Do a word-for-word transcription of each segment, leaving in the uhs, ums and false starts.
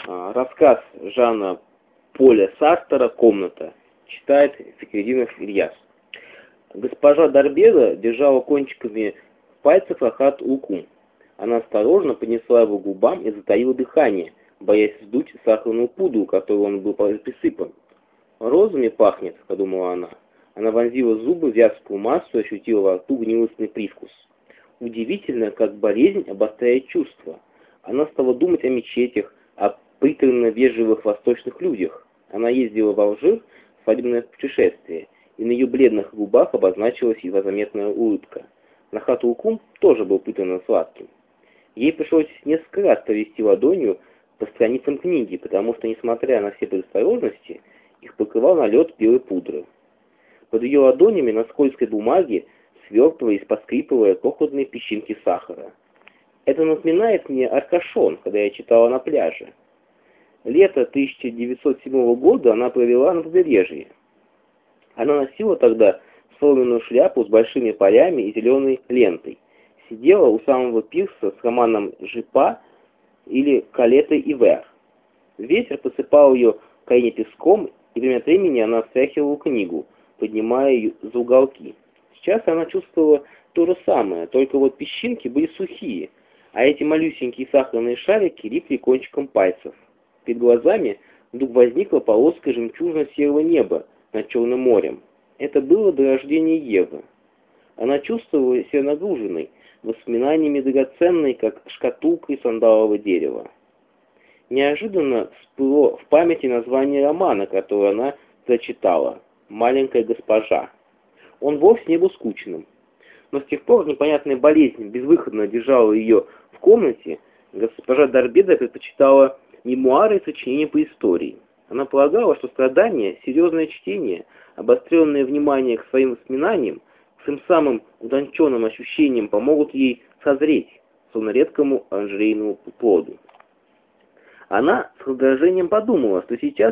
А, Рассказ Жана Поля Сартера «Комната». Читает Фикрединов Ильяс. Госпожа Дарбеда держала кончиками пальцев Рахат Улкум. Она осторожно поднесла его к губам и затаила дыхание, боясь вздуть сахарную пудру, которой он был присыпан. «Розами пахнет», — подумала она. Она вонзила зубы в вязкую массу и ощутила во рту гнилостный привкус. Удивительно, как болезнь обостряет чувства. Она стала думать о мечетях, о приторно-вежливых восточных людях. Она ездила в Алжир в свадебное путешествие, и на ее бледных губах обозначилась едва заметная улыбка. Рахат Улкум тоже был приторно-сладким. Ей пришлось несколько раз провести ладонью по страницам книги, потому что, несмотря на все предосторожности, их покрывал налет белой пудры. Под ее ладонями на скользкой бумаге свертывались, поскрипывая крохотные песчинки сахара. Это напоминает мне Аркашон, когда я читала на пляже. Лето тысяча девятьсот седьмого года она провела на побережье. Она носила тогда соломенную шляпу с большими полями и зеленой лентой. Сидела у самого пирса с романом Жипа или Калетой Ивер. Ветер посыпал ее колени песком, и время от времени она встряхивала книгу, поднимая ее за уголки. Сейчас она чувствовала то же самое, только вот песчинки были сухие, а эти малюсенькие сахарные шарики липли кончиком пальцев. Перед глазами вдруг возникла полоска жемчужно-серого неба над Черным морем. Это было до рождения Евы. Она чувствовала себя нагруженной, воспоминаниями драгоценной, как шкатулка из сандалового дерева. Неожиданно всплыло в памяти название романа, который она зачитала «Маленькая госпожа». Он вовсе не был скучным. Но с тех пор непонятная болезнь безвыходно держала ее в комнате, госпожа Дарбеда предпочитала мемуары и сочинения по истории. Она полагала, что страдания, серьезное чтение, обостренное внимание к своим воспоминаниям, к своим самым утонченным ощущениям помогут ей созреть, словно редкому оранжерейному плоду. Она с раздражением подумала, что сейчас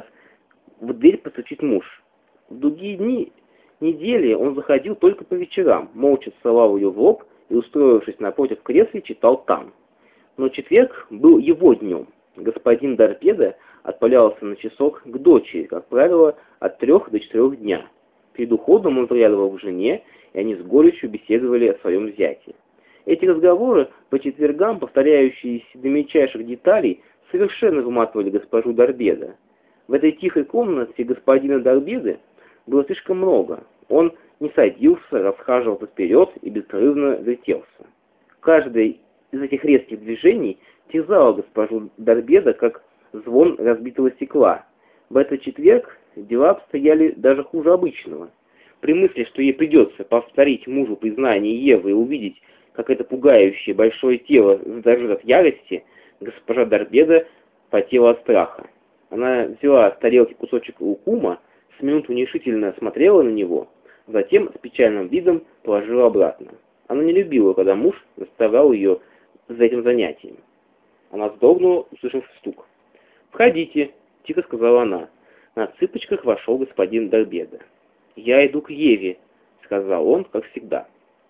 в дверь постучит муж. В другие дни недели он заходил только по вечерам, молча целовал ее в лоб и, устроившись напротив кресла, читал там. Но четверг был его днем. Господин Дарбеда отправлялся на часок к дочери, как правило, от трех до четырех дня. Перед уходом он заглядывал к жене, и они с горечью беседовали о своем зяте. Эти разговоры по четвергам, повторяющиеся до мельчайших деталей, совершенно выматывали госпожу Дарбеда. В этой тихой комнате господина Дарбеды было слишком много. Он не садился, расхаживал вперед и беспрерывно вертелся. Каждое из этих резких движений терзало госпожу Дарбеда, как звон разбитого стекла. В этот четверг дела обстояли даже хуже обычного. При мысли, что ей придется повторить мужу признание Евы и увидеть, как это пугающее большое тело задрожит от ярости, госпожа Дарбеда потела от страха. Она взяла с тарелки кусочек лукума, с минуту нерешительно смотрела на него, затем с печальным видом положила обратно. Она не любила, когда муж заставлял ее за этим занятием. Она вздрогнула, услышав стук. «Входите», — тихо сказала она. На цыпочках вошел господин Дарбеда. «Я иду к Еве», — сказал он, как всегда.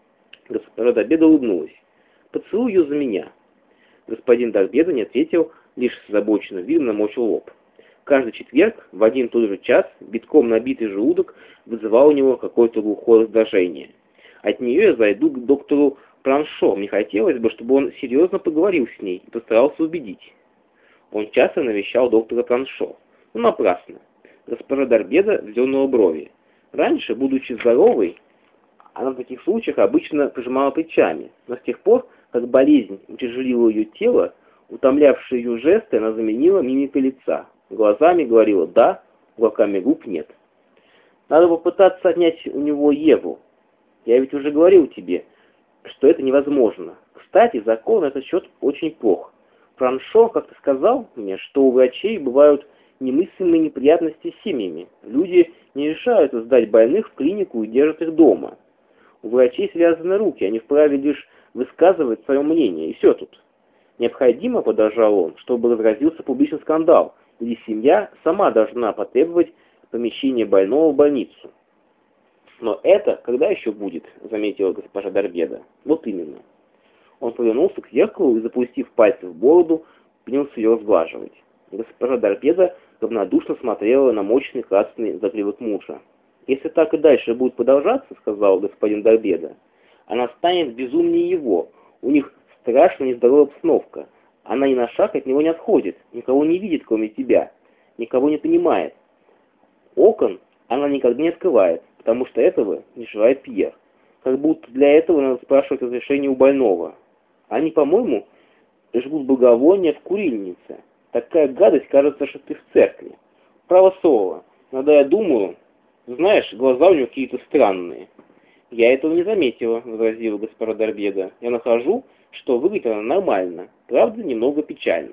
Госпожа Дарбеда улыбнулась. «Поцелуй ее за меня». Господин Дарбеда не ответил, лишь с озабоченным видом намочил лоб. Каждый четверг в один и тот же час битком набитый желудок вызывал у него какое-то глухое раздражение. От нее я зайду к доктору Праншо. Мне хотелось бы, чтобы он серьезно поговорил с ней и постарался убедить. Он часто навещал доктора Праншо. Но напрасно. Госпожа Дарбеда вздернула брови. Раньше, будучи здоровой, она в таких случаях обычно пожимала плечами. Но с тех пор, как болезнь утяжелила ее тело, утомлявшие ее жесты она заменила мимикой лица. Глазами говорила «да», уголками губ «нет». Надо попытаться отнять у него Еву. Я ведь уже говорил тебе, что это невозможно. Кстати, закон на этот счет очень плох. Праншо как-то сказал мне, что у врачей бывают немыслимые неприятности с семьями. Люди не решаются сдать больных в клинику и держат их дома. У врачей связаны руки, они вправе лишь высказывать свое мнение, и все тут. Необходимо, продолжал он, чтобы разразился публичный скандал, или семья сама должна потребовать помещения больного в больницу. Но это когда еще будет, заметила госпожа Дарбеда. Вот именно. Он повернулся к зеркалу и, запустив пальцы в бороду, принялся ее разглаживать. Госпожа Дарбеда равнодушно смотрела на мощный красный загривок мужа. «Если так и дальше будет продолжаться, — сказал господин Дарбеда, — она станет безумнее его. У них страшно нездоровая обстановка. Она ни на шаг от него не отходит, никого не видит, кроме тебя, никого не понимает. Окон она никогда не открывает, потому что этого не желает Пьер. Как будто для этого надо спрашивать разрешение у больного. Они, по-моему, жгут благовония в курильнице. Такая гадость, кажется, что ты в церкви. Право слово. Иногда я думаю, знаешь, глаза у него какие-то странные». «Я этого не заметила», — возразила госпожа Дарбеда. «Я нахожу, что выглядит она нормально, правда, немного печально.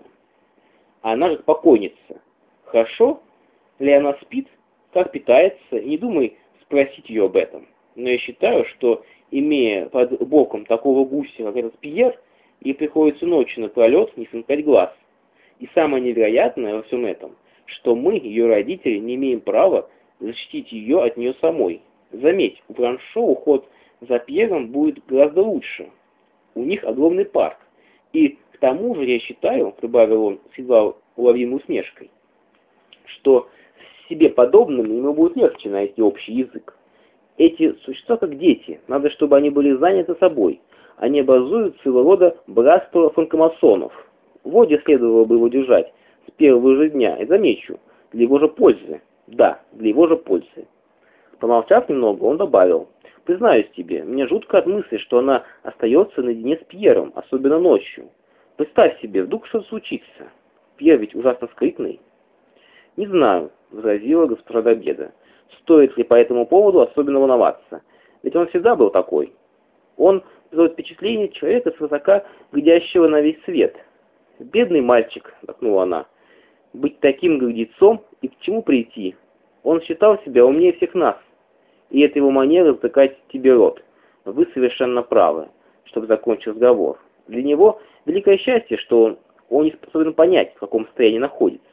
Она же покойница. Хорошо ли она спит, как питается, и не думай спросить ее об этом. Но я считаю, что, имея под боком такого гуся, как этот Пьер, ей приходится ночью напролет не сомкать глаз. И самое невероятное во всем этом, что мы, ее родители, не имеем права защитить ее от нее самой. Заметь, у Франшо уход за Пьером будет гораздо лучше. У них огромный парк. И к тому же я считаю, — прибавил он с едва уловимой усмешкой, — что с себе подобными ему будет легче найти общий язык. Эти существа как дети, надо, чтобы они были заняты собой. Они образуют своего рода братство франкомасонов. Вроде следовало бы его держать с первого же дня, и замечу, для его же пользы. Да, для его же пользы. Помолчав немного, он добавил: «Признаюсь тебе, мне жутко от мысли, что она остается наедине с Пьером, особенно ночью. Представь себе, вдруг что-то случится. Пьер ведь ужасно скрытный». «Не знаю», — возразила госпожа Дарбеда. «Стоит ли по этому поводу особенно волноваться? Ведь он всегда был такой. Он производит впечатление человека свысока глядящего на весь свет». «Бедный мальчик», — вздохнула она, — «быть таким гордецом и к чему прийти? Он считал себя умнее всех нас. И это его манера затыкать тебе рот. Вы совершенно правы», — чтобы закончить разговор. «Для него великое счастье, что он, он не способен понять, в каком состоянии находится».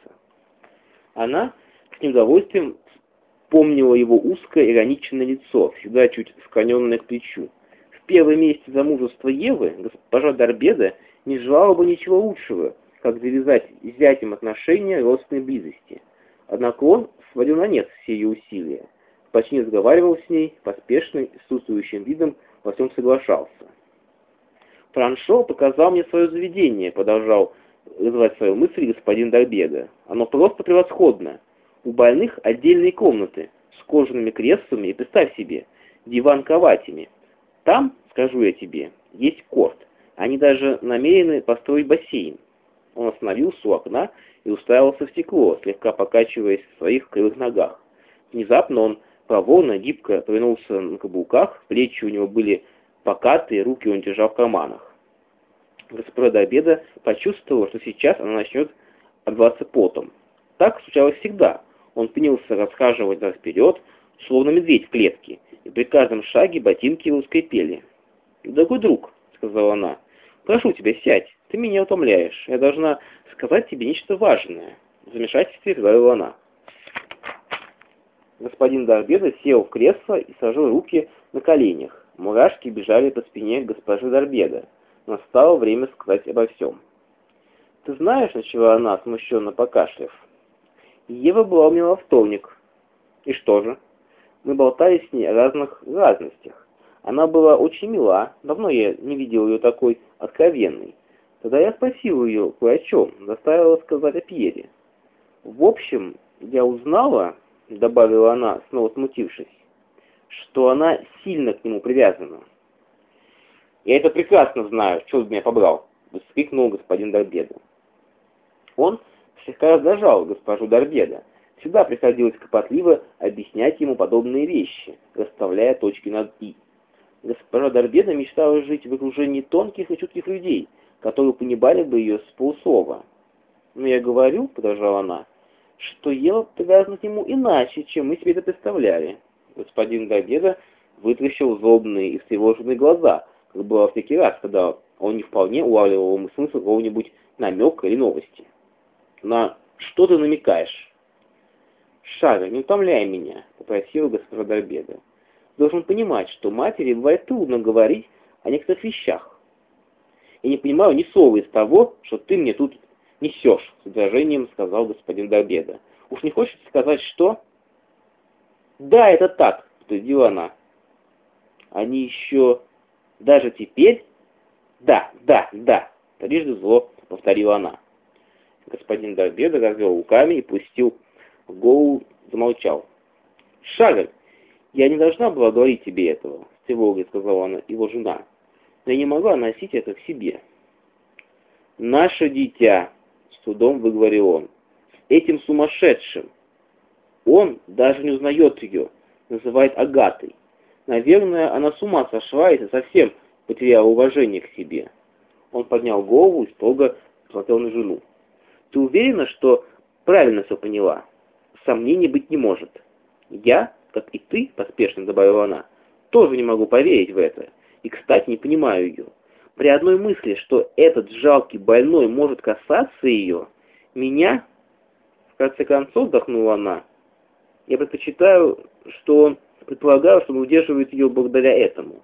Она с неудовольствием помнила его узкое ироничное лицо, всегда чуть склоненное к плечу. В первый месяц замужества Евы госпожа Дарбеда не желала бы ничего лучшего, как завязать с зятем отношения родственной близости. Однако он сводил на нет все ее усилия, почти не разговаривал с ней, поспешно и с отсутствующим видом во всем соглашался. «Франшо показал мне свое заведение», — продолжал развивать свою мысль господин Дарбеда. «Оно просто превосходно. У больных отдельные комнаты с кожаными креслами и, представь себе, диван-кроватями. Там, скажу я тебе, есть корт. Они даже намерены построить бассейн». Он остановился у окна и уставился в стекло, слегка покачиваясь в своих кривых ногах. Внезапно он проворно, гибко повернулся на каблуках, плечи у него были покатые, руки он держал в карманах. Госпожа Дарбеда почувствовала, что сейчас она начнет отбиваться потом. Так случалось всегда. Он принялся расхаживать взад-вперед, словно медведь в клетке, и при каждом шаге ботинки его скрипели. «Дорогой друг», — сказала она, — «прошу тебя, сядь, ты меня утомляешь, я должна сказать тебе нечто важное». В замешательстве говорила она. Господин Дарбеда сел в кресло и сложил руки на коленях. Мурашки бежали по спине госпожи Дарбеда. Настало время сказать обо всем. «Ты знаешь, — начала она, смущенно покашляв, — Ева была у меня во вторник». «И что же?» Мы болтали с ней о разных разностях. Она была очень мила, давно я не видел ее такой откровенной. Тогда я спросил ее кое о чем, заставила сказать о Пьере. «В общем, я узнала, — добавила она, снова смутившись, — что она сильно к нему привязана». «Я это прекрасно знаю, черт меня побрал!» — воскликнул господин Дарбеда. Он слегка раздражал госпожу Дарбеда. Всегда приходилось кропотливо объяснять ему подобные вещи, расставляя точки над «и». Госпожа Дарбеда мечтала жить в окружении тонких и чутких людей, которые понимали бы ее с полуслова. «Но я говорю, — продолжала она, — что Ева привязана к нему иначе, чем мы себе это представляли». Господин Дарбеда вытрящил злобные и встревоженные глаза, как было всякий раз, когда он не вполне улавливал смысл какого-нибудь намека или новости. «На что ты намекаешь?» «Шара, не утомляй меня», — попросила госпожа Дарбеда. «Должен понимать, что матери бывает трудно говорить о некоторых вещах. Я не понимаю ни слова из того, что ты мне тут несешь?» — с выражением сказал господин Дорбеда. «Уж не хочешь сказать, что?» «Да, это так», — подтвердила она. «Они еще... даже теперь?» «Да, да, да», — трижды зло повторила она. Господин Дорбеда развел руками и пустил в голову, замолчал. «Шарль, я не должна была говорить тебе этого», — с тревогой сказала она, его жена. «Но я не могла носить это к себе». «Наше дитя», — с трудом выговорил он, — «с этим сумасшедшим. Он даже не узнает ее, называет Агатой. Наверное, она с ума сошла и совсем потеряла уважение к себе». Он поднял голову и строго посмотрел на жену. «Ты уверена, что правильно все поняла? Сомнений быть не может. Я, как и ты, — поспешно добавила она, — тоже не могу поверить в это. И, кстати, не понимаю ее. При одной мысли, что этот жалкий больной может касаться ее, меня, в конце концов, вздохнула она, я предпочитаю, что он предполагал, что он удерживает ее благодаря этому».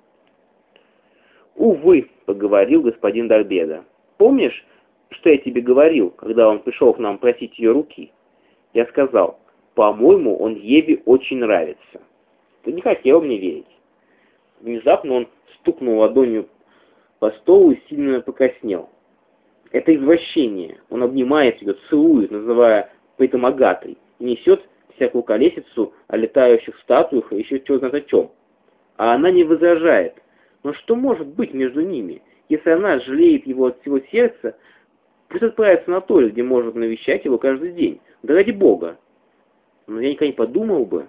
«Увы», — поговорил господин Дорбеда. «Помнишь, что я тебе говорил, когда он пришел к нам просить ее руки? Я сказал, по-моему, он Еве очень нравится. Ты не хотел мне верить». Внезапно он стукнул ладонью по столу и сильно покраснел. «Это извращение. Он обнимает ее, целует, называя при этом Агатой, и несет всякую колесицу о летающих статуях и еще чего знает о чем. А она не возражает. Но что может быть между ними? Если она жалеет его от всего сердца, пусть отправится на то, где может навещать его каждый день. Да ради Бога. Но я никогда не подумал бы.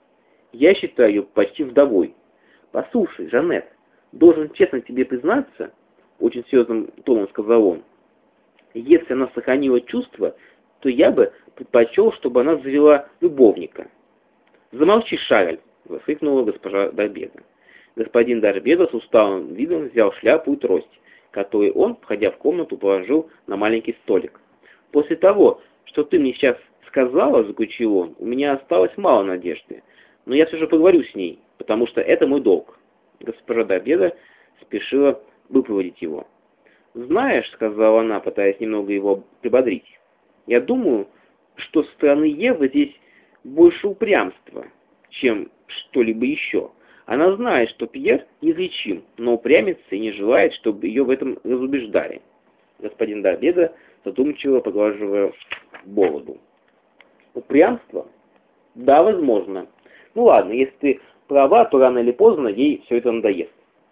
Я считаю ее почти вдовой. Послушай, Жанет, должен честно тебе признаться, очень серьезным тоном сказал он, если она сохранила чувства, то я бы предпочел, чтобы она завела любовника. «Замолчи, Шарль!» — воскликнула госпожа Дорбеда. Господин Дорбеда с усталым видом взял шляпу и трость, которую он, входя в комнату, положил на маленький столик. «После того, что ты мне сейчас сказала, — заключил он, — у меня осталось мало надежды, но я все же поговорю с ней, потому что это мой долг». Госпожа Дорбеда спешила выпроводить его. «Знаешь, — сказала она, пытаясь немного его прибодрить, — я думаю, что со стороны Евы здесь больше упрямства, чем что-либо еще. Она знает, что Пьер неизлечим, но упрямится и не желает, чтобы ее в этом разубеждали». Господин Дорбеда задумчиво поглаживая бороду. «Упрямство? Да, возможно. Ну ладно, если ты права, то рано или поздно ей все это надоест.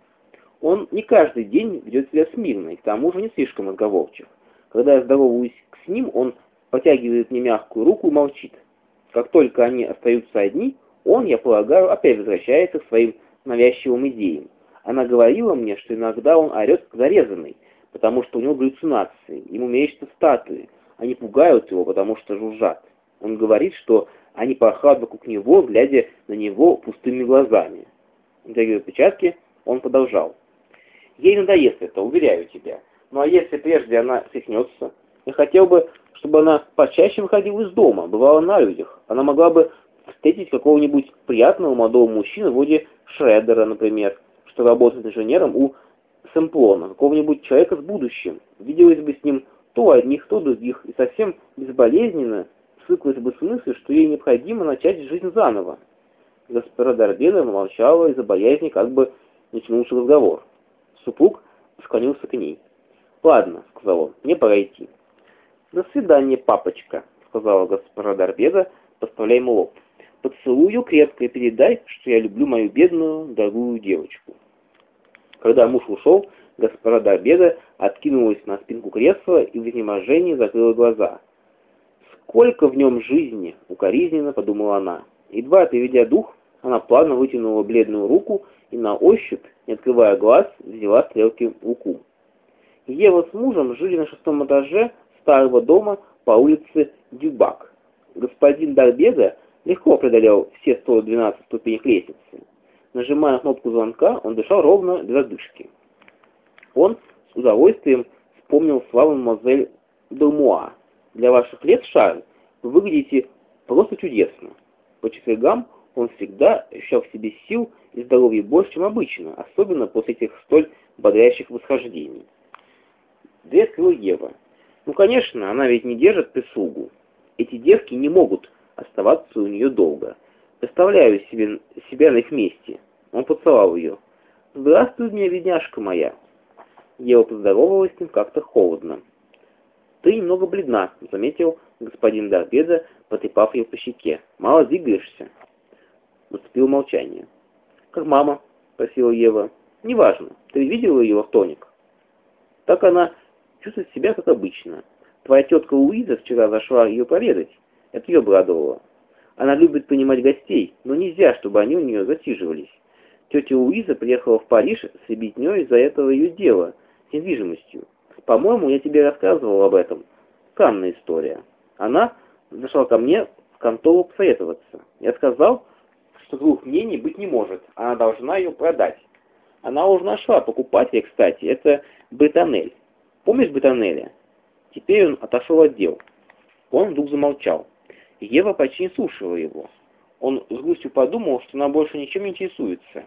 Он не каждый день ведет себя смирно и к тому же не слишком разговорчив. Когда я здороваюсь с ним, он протягивает мне мягкую руку и молчит. Как только они остаются одни, он, я полагаю, опять возвращается к своим навязчивым идеям. Она говорила мне, что иногда он орет как зарезанный, потому что у него галлюцинации, ему мерещатся статуи, они пугают его, потому что жужжат. Он говорит, что они порхают вокруг него, глядя на него пустыми глазами. Натягивая перчатки, он продолжал. «Ей надоест это, уверяю тебя. Ну а если прежде она свихнется? Я хотел бы, чтобы она почаще выходила из дома, бывала на людях. Она могла бы встретить какого-нибудь приятного молодого мужчину, вроде Шредера, например, что работает инженером у Сэмплона, какого-нибудь человека с будущим. Виделась бы с ним то одних, то других, и совсем безболезненно сыклась бы с мыслью, что ей необходимо начать жизнь заново». Госпожа Дорбеда молчала из-за боязни, как бы не тянулся разговор. Супруг склонился к ней. «Ладно», — сказал он, — «мне пора идти». «До свидания, папочка», — сказала госпожа Дорбеда, подставляя ему лоб. «Поцелуй ее крепко и передай, что я люблю мою бедную, дорогую девочку». Когда муж ушел, госпожа Дорбеда откинулась на спинку кресла и в изнеможении закрыла глаза. «Сколько в нем жизни!» — укоризненно подумала она. Едва переведя дух, она плавно вытянула бледную руку и на ощупь, не открывая глаз, взяла стрелки в руку. Ева с мужем жили на шестом этаже старого дома по улице Дюбак. Господин Дорбеда легко преодолел все сто двенадцать ступенек лестницы. Нажимая на кнопку звонка, он дышал ровно без одышки. Он с удовольствием вспомнил славу мадемуазель Делмуа. «Для ваших лет, Шарль, вы выглядите просто чудесно». По четвергам он всегда ощущал в себе сил и здоровья больше, чем обычно, особенно после этих столь бодрящих восхождений. Дверь открыла Ева. Ну, конечно, она ведь не держит прислугу. Эти девки не могут оставаться у нее долго. Представляю себе, себя на их месте. Он поцеловал ее. «Здравствуй, мне, бедняжка моя». Ева поздоровалась с ним как-то холодно. «Ты немного бледна», — заметил господин Дарбеда, потрепав ее по щеке. «Мало двигаешься». Наступило молчание. «Как мама?» — спросила Ева. «Неважно. Ты видела ее во вторник?» «Так она чувствует себя как обычно. Твоя тетка Луиза вчера зашла ее проведать. Это ее обрадовало. Она любит принимать гостей, но нельзя, чтобы они у нее засиживались. Тетя Луиза приехала в Париж с ребятней из-за этого ее дела с недвижимостью. По-моему, я тебе рассказывал об этом. Странная история. Она зашла ко мне в контору посоветоваться. Я сказал, что двух мнений быть не может. Она должна ее продать. Она уже нашла покупателя, кстати. Это Бретоннель. Помнишь Бретоннеля? Теперь он отошел от дел». Он вдруг замолчал. Ева почти не слушала его. Он с грустью подумал, что она больше ничем не интересуется.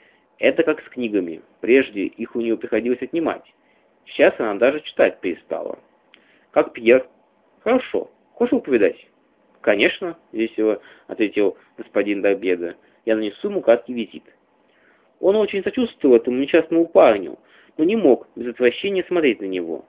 Это как с книгами. Прежде их у нее приходилось отнимать. Сейчас она даже читать перестала. «Как Пьер?» «Хорошо. Хочешь повидать?» «Конечно», — весело ответил господин Дарбеда. «Я нанесу ему краткий визит». Он очень сочувствовал этому несчастному парню, но не мог без отвращения смотреть на него.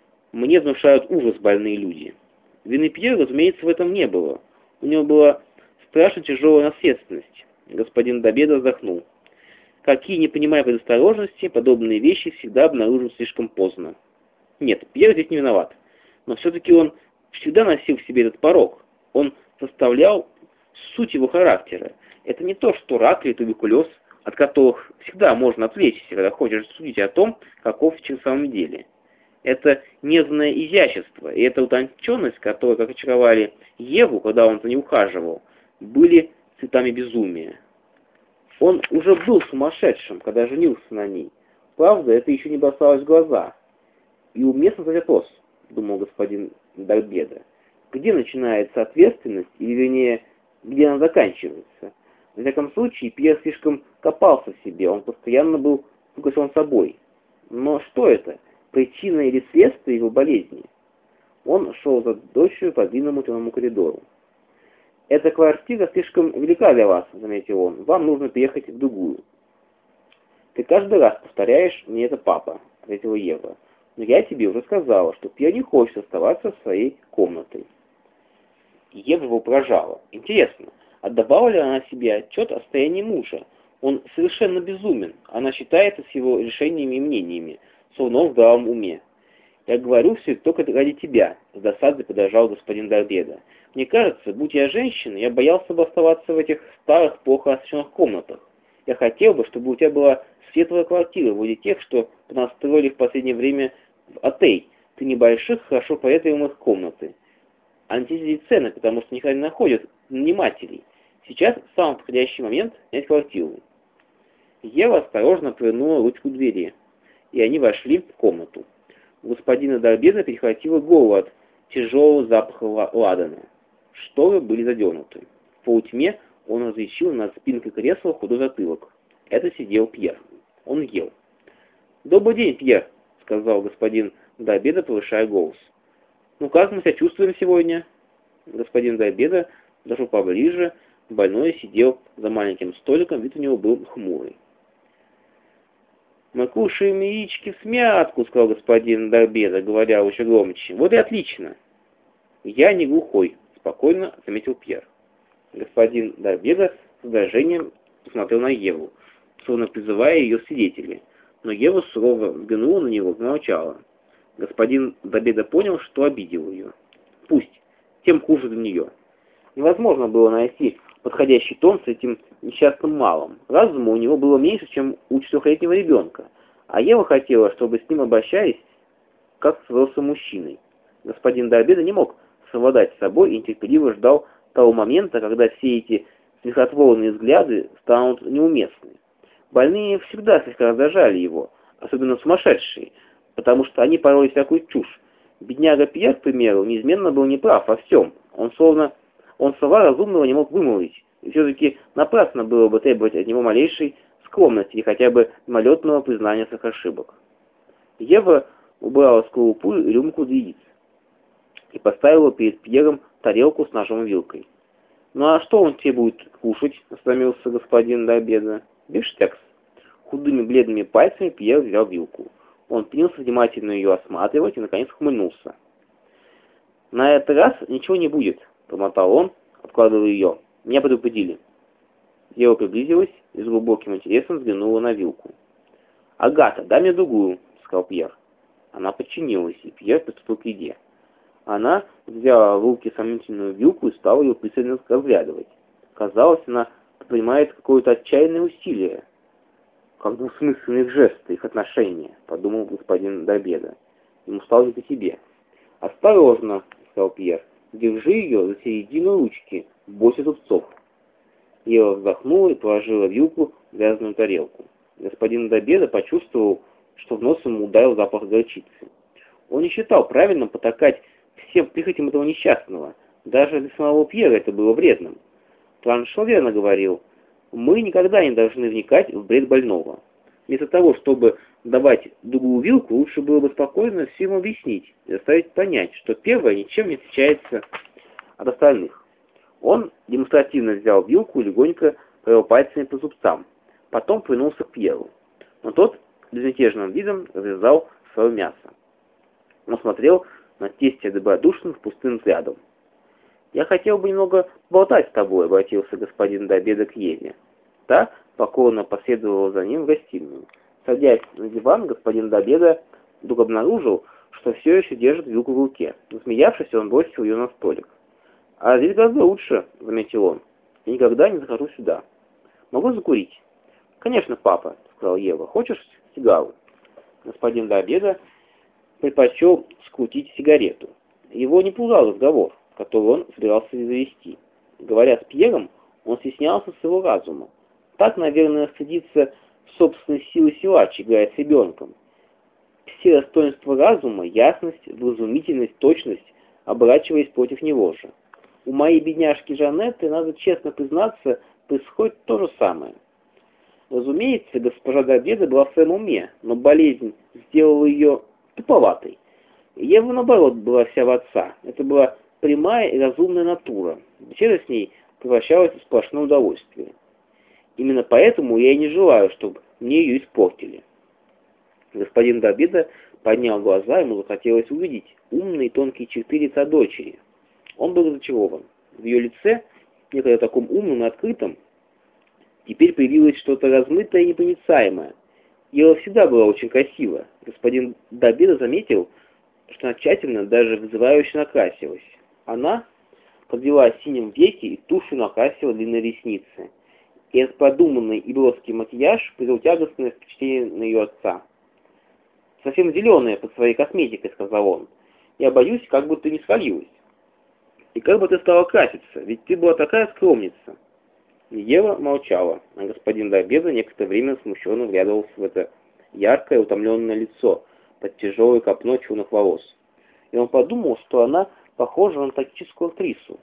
Мне внушают ужас больные люди. Вины Пьера, разумеется, в этом не было. У него была страшно тяжелая наследственность. Господин Дарбеда вздохнул. Какие, не понимая предосторожности, подобные вещи всегда обнаруживают слишком поздно. Нет, Пьер здесь не виноват. Но все-таки он всегда носил в себе этот порок. Он составлял суть его характера. Это не то, что рак или туберкулез, от которых всегда можно отвлечься, когда хочешь судить о том, каков человек в самом деле. Это нежное изящество, и эта утонченность, которая, как очаровали Еву, когда он за ней ухаживал, были цветами безумия. Он уже был сумасшедшим, когда женился на ней. Правда, это еще не бросалось в глаза. И уместно задать вопрос, думал господин Дарбеда, где начинается ответственность, или вернее, где она заканчивается. В всяком случае, Пьер слишком копался в себе, он постоянно был поглощен собой. Но что это? Причина или следствие его болезни? Он шел за дочерью по длинному темному коридору. «Эта квартира слишком велика для вас», — заметил он. «Вам нужно переехать в другую». «Ты каждый раз повторяешь мне это, папа», — ответила Ева. «Но я тебе уже сказала, что Пьер не хочет оставаться в своей комнатой». Ева его поражала. Интересно, отдавала ли она себе отчет о состоянии мужа? Он совершенно безумен. Она считается с его решениями и мнениями, словно он в здравом уме. «Я говорю все это только ради тебя», — с досадой подожал господин Дарбеда. «Мне кажется, будь я женщиной, я боялся бы оставаться в этих старых, плохо освещенных комнатах. Я хотел бы, чтобы у тебя была светлая квартира, вроде тех, что понастроили в последнее время в Атей, три небольших, хорошо проветриваемых комнаты. Они снизили цены, потому что никогда не находят нанимателей. Сейчас самый подходящий момент снять квартиру». Ева осторожно повернула ручку двери, и они вошли в комнату. У господина Дарбеда перехватило голову от тяжелого запаха ладана. Шторы были задернуты. В полутьме он различил над спинкой кресла худой затылок. Это сидел Пьер. Он ел. «Добрый день, Пьер», — сказал господин Дарбеда, повышая голос. «Ну как мы себя чувствуем сегодня?» Господин Дарбеда дошел поближе. Больной сидел за маленьким столиком, вид у него был хмурый. «Мы кушаем яички в смятку», — сказал господин Дарбеда, говоря еще громче. «Вот и отлично». «Я не глухой», — спокойно заметил Пьер. Господин Дарбеда с раздражением посмотрел на Еву, словно призывая ее свидетели. Но Ева сурово взглянула на него и молчала. Господин Дарбеда понял, что обидел ее. Пусть, тем хуже для нее. Невозможно было найти подходящий тон с этим несчастным малым. Разума у него было меньше, чем у четырехлетнего ребенка, а Ева хотела, чтобы с ним обращались как с взрослым мужчиной. Господин Дарбеда не мог совладать с собой и нетерпеливо ждал того момента, когда все эти смехотворные взгляды станут неуместны. Больные всегда слегка раздражали его, особенно сумасшедшие, потому что они пороли всякую чушь. Бедняга Пьер, к примеру, неизменно был неправ во всем. Он словно... Он слова разумного не мог вымолвить, и все-таки напрасно было бы требовать от него малейшей скромности или хотя бы мимолетного признания своих ошибок. Ева убрала скорлупу и рюмку для яиц. и поставила перед Пьером тарелку с ножом и вилкой. «Ну а что он тебе будет кушать?» — осведомился господин до обеда. «Бифштекс». Худыми бледными пальцами Пьер взял вилку. Он принялся внимательно ее осматривать и, наконец, ухмыльнулся. «На этот раз ничего не будет», — промотал он, откладывая ее. «Меня предупредили». Ева приблизилась и с глубоким интересом взглянула на вилку. «Агата, дай мне другую», — сказал Пьер. Она подчинилась, и Пьер приступил к еде. Она взяла в руки сомнительную вилку и стала ее пристально разглядывать. Казалось, она предпринимает какое-то отчаянное усилие. «Как двусмысленные жесты их отношения», — подумал господин до обеда. Ему стало не по себе. «Осторожно», — сказал Пьер, — «держи ее за середину ручки, больше зубцов». Ева вздохнула и положила вилку в грязную тарелку. Господин до обеда почувствовал, что в нос ему ударил запах горчицы. Он не считал правильным потакать всем прихотям этого несчастного. Даже для самого Пьера это было вредным. Траншел верно говорил: мы никогда не должны вникать в бред больного. Вместо того, чтобы давать другую вилку, лучше было бы спокойно все ему объяснить и заставить понять, что первое ничем не отличается от остальных. Он демонстративно взял вилку и легонько провел пальцами по зубцам. Потом повернулся к Пьеру. Но тот безмятежным видом разрезал свое мясо. Он смотрел на тестя добродушным, пустым взглядом. «Я хотел бы немного болтать с тобой», — обратился господин до обеда к Еве. Та покорно последовала за ним в гостиную. Садясь на диван, господин до обеда вдруг обнаружил, что все еще держит вилку в руке. Засмеявшись, он бросил ее на столик. «А здесь гораздо лучше», — заметил он. «Я никогда не захожу сюда. Могу закурить?» «Конечно, папа», — сказал Ева. «Хочешь сигару?» Господин до обеда предпочел скрутить сигарету. Его не пугал разговор, который он собирался завести. Говоря с Пьером, он стеснялся своего разума. Так, наверное, стыдится собственной силы силач, играя с ребенком. Все достоинства разума, ясность, вразумительность, точность, оборачиваясь против него же. У моей бедняжки Жанетты, надо честно признаться, происходит то же самое. Разумеется, госпожа до обеда была в своем уме, но болезнь сделала ее туповатой. Ева, наоборот, была вся в отца. Это была прямая и разумная натура. Беседа с ней превращалась в сплошное удовольствие. Именно поэтому я и не желаю, чтобы мне ее испортили. Господин до обеда поднял глаза, ему захотелось увидеть умные тонкие черты лица дочери. Он был разочарован. В ее лице, некогда таком умном и открытом, теперь появилось что-то размытое и непроницаемое. Ева всегда была очень красива. Господин до обеда заметил, что она тщательно, даже вызывающе накрасилась. Она подвела синим веки и тушью накрасила длинные ресницы. И этот продуманный и броский макияж произвел тягостное впечатление на ее отца. «Совсем зеленая под своей косметикой», — сказал он. «Я боюсь, как бы ты не свалилась. И как бы ты стала краситься, ведь ты была такая скромница». Ева молчала, а господин до обеда некоторое время смущенно вглядывался в это яркое, утомленное лицо под тяжелой копной черных волос. И он подумал, что она похожа на тактическую актрису.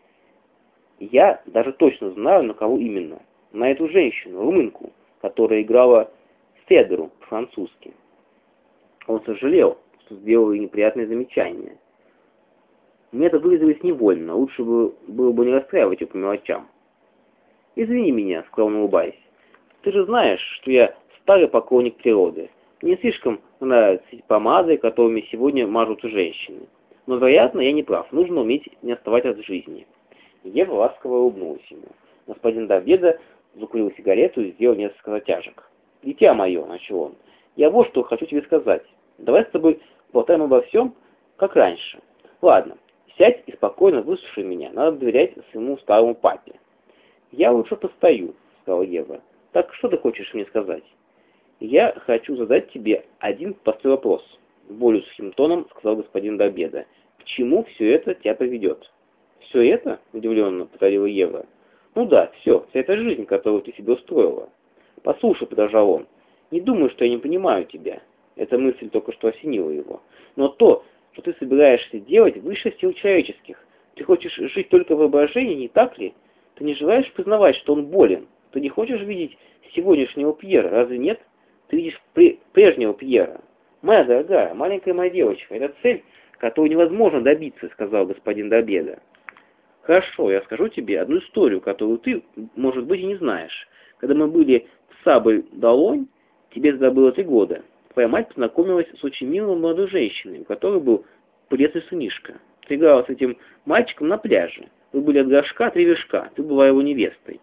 Я даже точно знаю, на кого именно. На эту женщину, румынку, которая играла Федору по-французски. Он сожалел, что сделал ей неприятное замечание. Мне это вырезалось невольно, лучше бы, было бы не расстраивать ее по мелочам. «Извини меня», — сказал он, улыбаясь. «Ты же знаешь, что я старый поклонник природы. Мне слишком нравятся эти помады, которыми сегодня мажутся женщины. Но, вероятно, я не прав. Нужно уметь не отставать от жизни». Ева ласково улыбнулась ему. Господин до обеда закурил сигарету и сделал несколько затяжек. «Дитя мое», — начал он, — «я вот что хочу тебе сказать. Давай с тобой болтаем обо всем, как раньше. Ладно, сядь и спокойно выслушай меня. Надо доверять своему старому папе». «Я лучше постою», — сказала Ева. «Так что ты хочешь мне сказать?» «Я хочу задать тебе один простой вопрос», — более сухим тоном сказал господин до обеда. «К чему все это тебя поведет?» «Все это?» — удивленно повторила Ева. «Ну да, все, вся эта жизнь, которую ты себе устроила». «Послушай», — продолжал он, — «не думай, что я не понимаю тебя». Эта мысль только что осенила его. «Но то, что ты собираешься делать, выше сил человеческих. Ты хочешь жить только в воображении, не так ли? Ты не желаешь признавать, что он болен? Ты не хочешь видеть сегодняшнего Пьера, разве нет? Ты видишь прежнего Пьера. Моя дорогая, маленькая моя девочка, эта цель которую невозможно добиться, сказал господин Добеда. Хорошо, я скажу тебе одну историю, которую ты, может быть, и не знаешь. Когда мы были в Сабль-Долонь, тебе тогда было три года. Твоя мать познакомилась с очень милой молодой женщиной, у которой был прелестный сынишка. Ты играла с этим мальчиком на пляже. Вы были от горшка три вершка, ты была его невестой.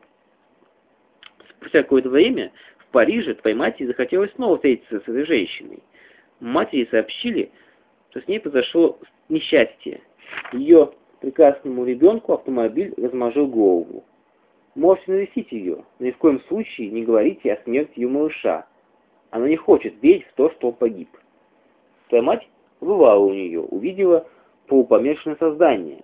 Спустя какое-то время в Париже твоей матери захотелось снова встретиться с этой женщиной. Матери сообщили, что с ней произошло несчастье. Ее прекрасному ребенку автомобиль размажил голову. Можете навестить ее, но ни в коем случае не говорите о смерти ее малыша. Она не хочет верить в то, что он погиб. Твоя мать бывала у нее, увидела полупомешанное создание.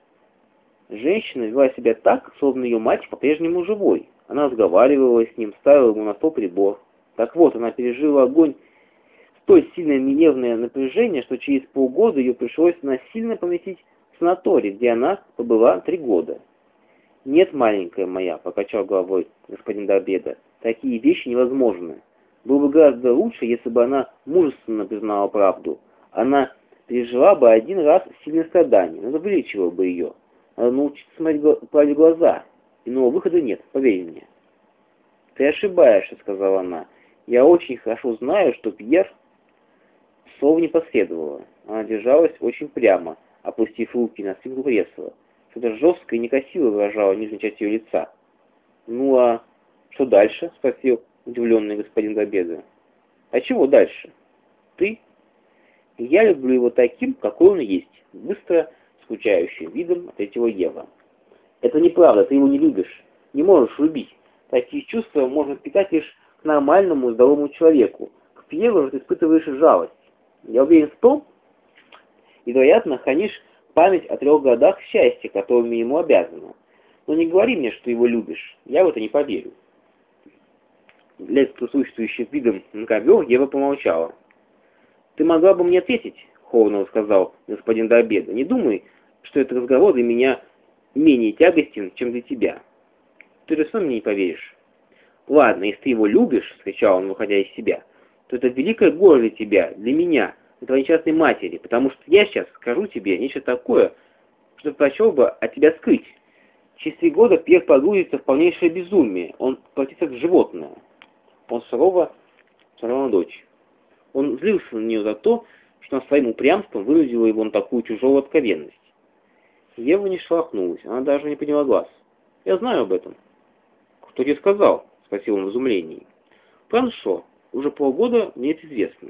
Женщина вела себя так, словно ее мать по-прежнему живой. Она разговаривала с ним, ставила ему на стол прибор. Так вот, она пережила огонь, столь сильное нервное напряжение, что через полгода ее пришлось насильно поместить в санаторий, где она побыла три года. «Нет, маленькая моя», — покачал головой господин Добеда, — «такие вещи невозможны. Было бы гораздо лучше, если бы она мужественно признала правду. Она пережила бы один раз сильное страдание, но это вылечило бы ее. Надо научиться смотреть правде в глаза. Иного выхода нет, поверь мне». «Ты ошибаешься», — сказала она. «Я очень хорошо знаю, что Пьер...» Слова не последовало. Она держалась очень прямо, опустив руки на спинку кресла. Что-то жесткое и некрасиво выражало нижнюю часть ее лица. «Ну а что дальше?» — спросил удивленный господин Добеда. «А чего дальше?» «Ты?» «Я люблю его таким, какой он есть», — быстро, скучающим видом ответила Ева. «Это неправда, ты его не любишь. Не можешь любить. Такие чувства можно питать лишь к нормальному, здоровому человеку. К Пьеру же ты испытываешь жалость. Я уверен в том, и, вероятно, хранишь память о трех годах счастья, которыми ему обязана. Но не говори мне, что его любишь. Я в это не поверю». Глядя с присутствующим видом на ковер, Ева помолчала. «Ты могла бы мне ответить?» — холодно сказал господин Добеда. «Не думай, что этот разговор для меня менее тягостен, чем для тебя. Ты же сам мне не поверишь». «Ладно, если ты его любишь», — скричал он, выходя из себя, — «то это великое горе для тебя, для меня, для твоей несчастной матери, потому что я сейчас скажу тебе нечто такое, что ты прочел бы от тебя скрыть. Через три года Пьер погрузится в полнейшее безумие, он превратится в животное». Он сурово смотрел на дочь. Он злился на нее за то, что она своим упрямством вынудила его на такую тяжелую откровенность. Ева не шелохнулась, она даже не подняла глаз. «Я знаю об этом». «Кто тебе сказал?» — спросил он в изумлении. «Франшо. Уже полгода мне это известно».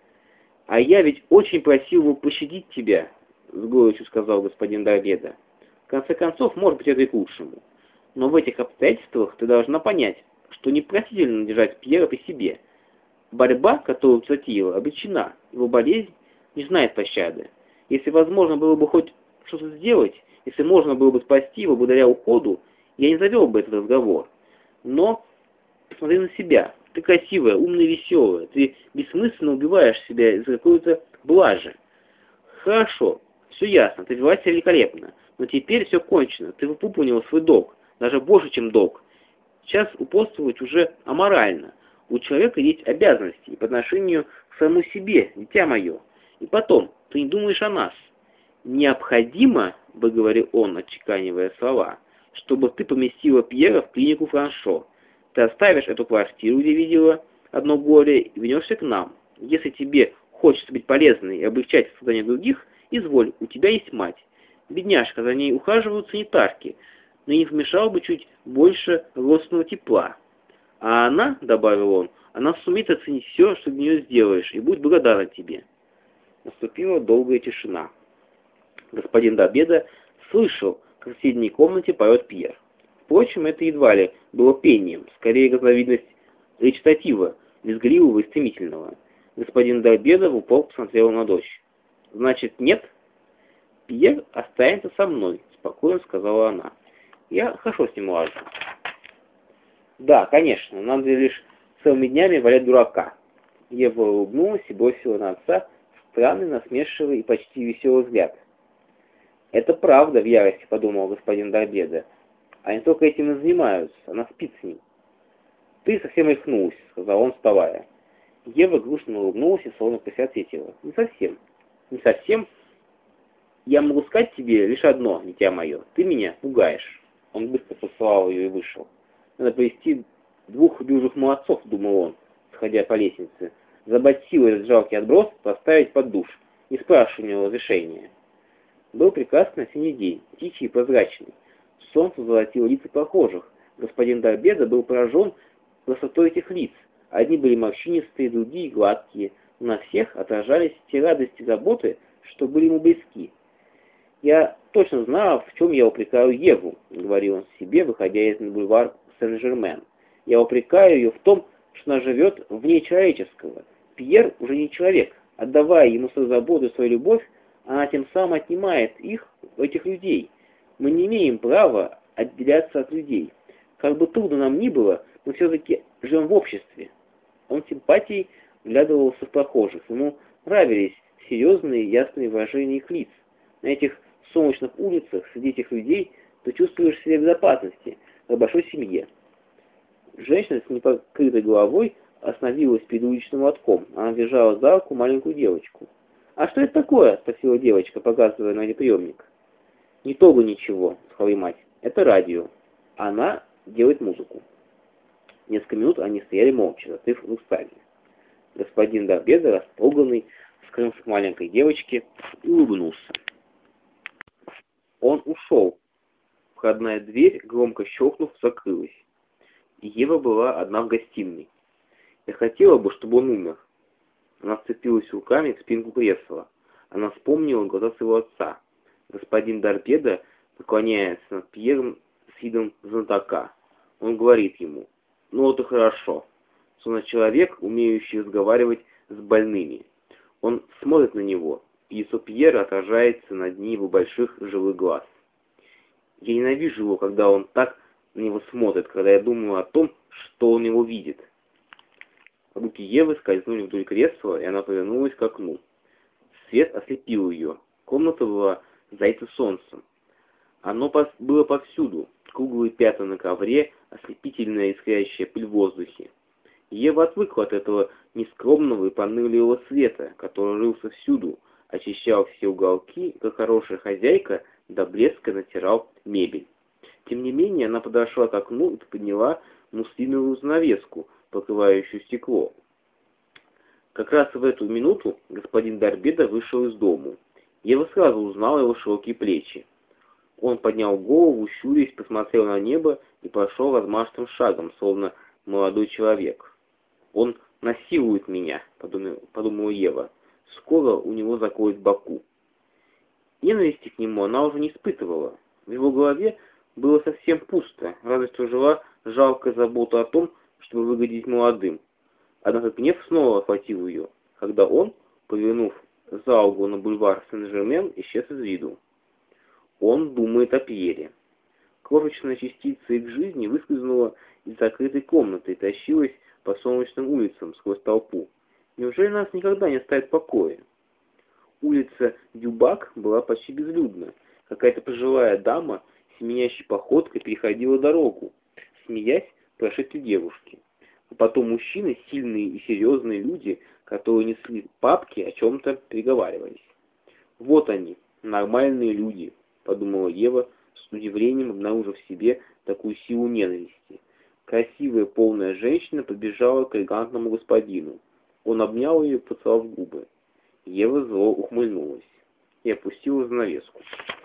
«А я ведь очень просил его пощадить тебя», — с горечью сказал господин Добеда. «В конце концов, может быть, это и к лучшему. Но в этих обстоятельствах ты должна понять, что непростительно держать Пьера при себе. Борьба, которую затеяла, обречена. Его болезнь не знает пощады. Если возможно было бы хоть что-то сделать, если можно было бы спасти его благодаря уходу, я не завел бы этот разговор. Но посмотри на себя. Ты красивая, умная и веселая. Ты бессмысленно убиваешь себя из-за какой-то блажи. Хорошо, все ясно, ты вела себя великолепно. Но теперь все кончено. Ты выполнила свой долг. Даже больше, чем долг. Сейчас упорствовать уже аморально. У человека есть обязанности по отношению к самому себе, дитя мое. И потом, ты не думаешь о нас. Необходимо, бы говорил он, отчеканивая слова, чтобы ты поместила Пьера в клинику Франшо. Ты оставишь эту квартиру, где видела одно горе, и вернешься к нам. Если тебе хочется быть полезной и облегчать страдания других, изволь, у тебя есть мать. Бедняжка, за ней ухаживают санитарки, но не вмешал бы чуть больше родственного тепла. А она, добавил он, она сумеет оценить все, что для нее сделаешь, и будет благодарна тебе. Наступила долгая тишина. Господин Добеда слышал, как в соседней комнате поет Пьер. Впрочем, это едва ли было пением, скорее разновидность речитатива, визгливого и стремительного. Господин Добеда в упор посмотрел на дочь. «Значит, нет?» «Пьер останется со мной», — спокойно сказала она. «Я хорошо с ним лажу». «Да, конечно, надо лишь целыми днями валять дурака». Ева улыбнулась и бросила на отца странный, насмешливый и почти веселый взгляд. «Это правда, в ярости», — подумал господин Добеда. «Они только этим и занимаются, она спит с ним». «Ты совсем рехнулась», — сказал он, вставая. Ева грустно улыбнулась и словно про себя ответила. «Не совсем». «Не совсем? Я могу сказать тебе лишь одно, дитя мое, ты меня пугаешь. Он быстро поцеловал ее и вышел. Надо привести двух дюжих молодцов, думал он, сходя по лестнице, забрать силой этот жалкий отброс, поставить под душ, не спрашивая у него разрешения. Был прекрасный осенний день, тихий и прозрачный. Солнце золотило лица прохожих. Господин Дарбеда был поражен красотой этих лиц. Одни были морщинистые, другие гладкие, но на всех отражались те радости и заботы, что были ему близки. «Я точно знаю, в чем я упрекаю Еву», — говорил он себе, выходя из бульвар Сен-Жермен. «Я упрекаю ее в том, что она живет вне человеческого. Пьер уже не человек. Отдавая ему свою заботу и свою любовь, она тем самым отнимает их, этих людей. Мы не имеем права отделяться от людей. Как бы трудно нам ни было, мы все-таки живем в обществе». Он с симпатией вглядывался в прохожих. Ему нравились серьезные ясные выражения их лиц. На этих солнечных улицах среди этих людей ты чувствуешь себя в безопасности, в большой семье. Женщина с непокрытой головой остановилась перед уличным лотком. Она держала за руку маленькую девочку. «А что это такое?» — спросила девочка, показывая на радиоприемник. «Не то бы ничего», — сказала мать. «Это радио. Она делает музыку». Несколько минут они стояли молча, застыв в экстазе. Господин Дарбеда, растроганный, скрылся к маленькой девочке и улыбнулся. Он ушел. Входная дверь, громко щелкнув, закрылась. И Ева была одна в гостиной. Я хотела бы, чтобы он умер. Она вцепилась руками в спинку кресла. Она вспомнила глаза своего отца. Господин Дарбеда наклоняется над Пьером с видом знатока. Он говорит ему: «Ну, это хорошо». Словно человек, умеющий разговаривать с больными. Он смотрит на него, и лицо Пьера отражается на дне его больших живых глаз. Я ненавижу его, когда он так на него смотрит, когда я думаю о том, что он его видит. Руки Евы скользнули вдоль кресла, и она повернулась к окну. Свет ослепил ее. Комната была залита солнцем. Оно было повсюду. Круглые пятна на ковре, ослепительная искрящая пыль в воздухе. Ева отвыкла от этого нескромного и понырливого света, который рылся всюду, очищал все уголки, как хорошая хозяйка до блеска натирал мебель. Тем не менее, она подошла к окну и подняла муслиновую занавеску, покрывающую стекло. Как раз в эту минуту господин Дарбеда вышел из дому. Ева сразу узнала его широкие плечи. Он поднял голову, щурясь, посмотрел на небо и пошел размашистым шагом, словно молодой человек. «Он насилует меня», — подумала Ева. «Скоро у него закроет боку». Ненависти к нему она уже не испытывала. В его голове было совсем пусто, разве что жила жалкая забота о том, чтобы выглядеть молодым. Однако гнев снова охватил ее, когда он, повернув за угол на бульвар Сен-Жермен, исчез из виду. Он думает о Пьере. Крошечная частица их жизни выскользнула из закрытой комнаты и тащилась по солнечным улицам сквозь толпу. Неужели нас никогда не оставит в покое? Улица Дюбак была почти безлюдна. Какая-то пожилая дама, семенящей походкой, переходила дорогу. Смеясь, прошли девушки. А потом мужчины, сильные и серьезные люди, которые несли папки, о чем-то переговаривались. «Вот они, нормальные люди», — подумала Ева, с удивлением обнаружив в себе такую силу ненависти. Красивая полная женщина побежала к элегантному господину. Он обнял ее и поцеловал в губы. Ева зло ухмыльнулась и опустила занавеску.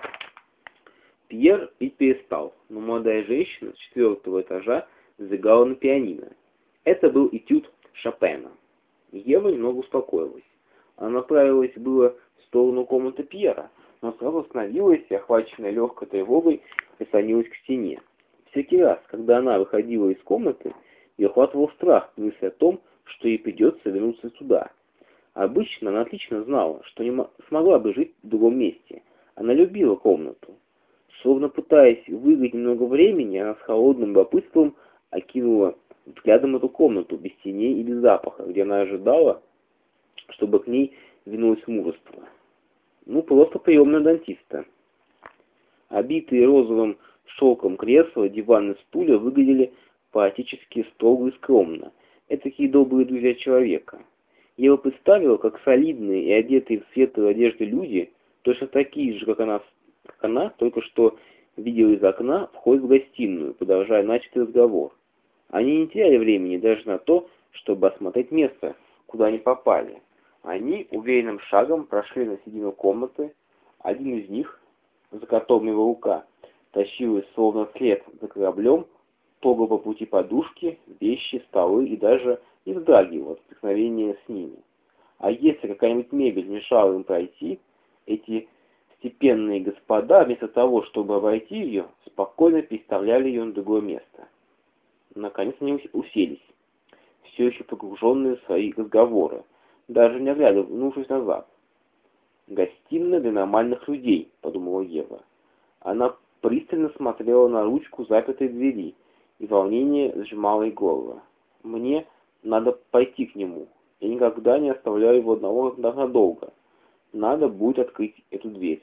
Пьер пить перестал, но молодая женщина с четвертого этажа зажигала на пианино. Это был этюд Шопена. Ева немного успокоилась. Она направилась было в сторону комнаты Пьера, но сразу остановилась и, охваченная легкой тревогой, прислонилась к стене. Всякий раз, когда она выходила из комнаты, ее охватывал страх в мысли о том, что ей придется вернуться сюда. Обычно она отлично знала, что не смогла бы жить в другом месте. Она любила комнату. Словно пытаясь выиграть немного времени, она с холодным любопытством окинула взглядом эту комнату, без теней и без запаха, где она ожидала, чтобы к ней вернулось мужество. Ну, просто приемная дантиста. Обитые розовым шелком кресла, диван и стулья выглядели поотечески строго и скромно. Этакие добрые друзья человека. Ева представила, как солидные и одетые в светлые одежды люди, точно такие же, как она, как она только что видела из окна, входит в гостиную, продолжая начатый разговор. Они не теряли времени даже на то, чтобы осмотреть место, куда они попали. Они уверенным шагом прошли на середину комнаты. Один из них, за которым его рука тащилась словно след за кораблем, трогал по пути подушки, вещи, столы и даже не вздрагивал от столкновения с ними. А если какая-нибудь мебель мешала им пройти, эти степенные господа, вместо того, чтобы обойти ее, спокойно переставляли ее на другое место. Наконец они уселись, все еще погруженные в свои разговоры, даже не оглядываясь назад. «Гостиная для нормальных людей», — подумала Ева. Она пристально смотрела на ручку запертой двери, и волнение сжимало ей горло. «Мне надо пойти к нему. Я никогда не оставляю его одного надолго. Надо будет открыть эту дверь».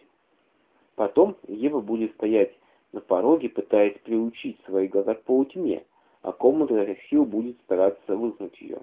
Потом Ева будет стоять на пороге, пытаясь приучить свои глаза к полутьме, а комната изо всех сил будет стараться выгнать ее.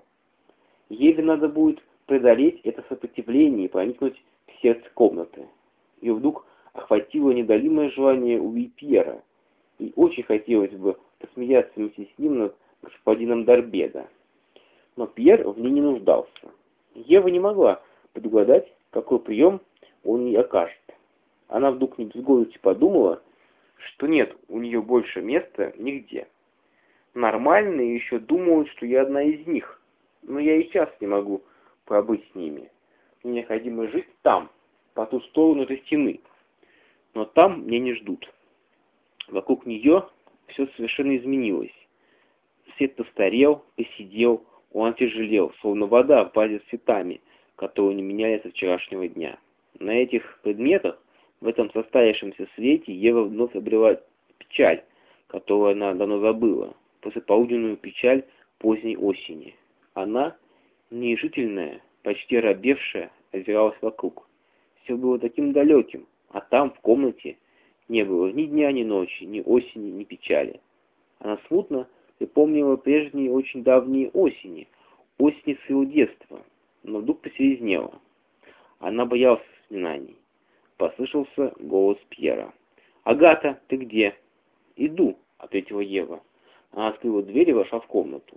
Еве надо будет преодолеть это сопротивление и проникнуть в сердце комнаты. Ее вдруг охватило недолимое желание увидеть Пьера, и очень хотелось бы посмеяться вместе с ним над господином Дарбедо. Но Пьер в ней не нуждался. Ева не могла предугадать, какой прием он ей окажет. Она вдруг не без горечи подумала, что нет у нее больше места нигде. Нормальные еще думают, что я одна из них, но я и час не могу побыть с ними. Мне необходимо жить там, по ту сторону этой стены. Но там меня не ждут. Вокруг нее все совершенно изменилось. Свет постарел, посидел, он отяжелел, словно вода в вазе с цветами, которые не меняли со вчерашнего дня. На этих предметах, в этом состарившемся свете, Ева вновь обрела печаль, которую она давно забыла, послеполуденную печаль поздней осени. Она, нерешительная, почти оробевшая, озиралась вокруг. Все было таким далеким, а там, в комнате, не было ни дня, ни ночи, ни осени, ни печали. Она смутно припомнила прежние очень давние осени, осени своего детства, но вдруг посерьезнела. Она боялась воспоминаний. Послышался голос Пьера. «Агата, ты где?» «Иду», — ответила Ева. Она открыла дверь и вошла в комнату.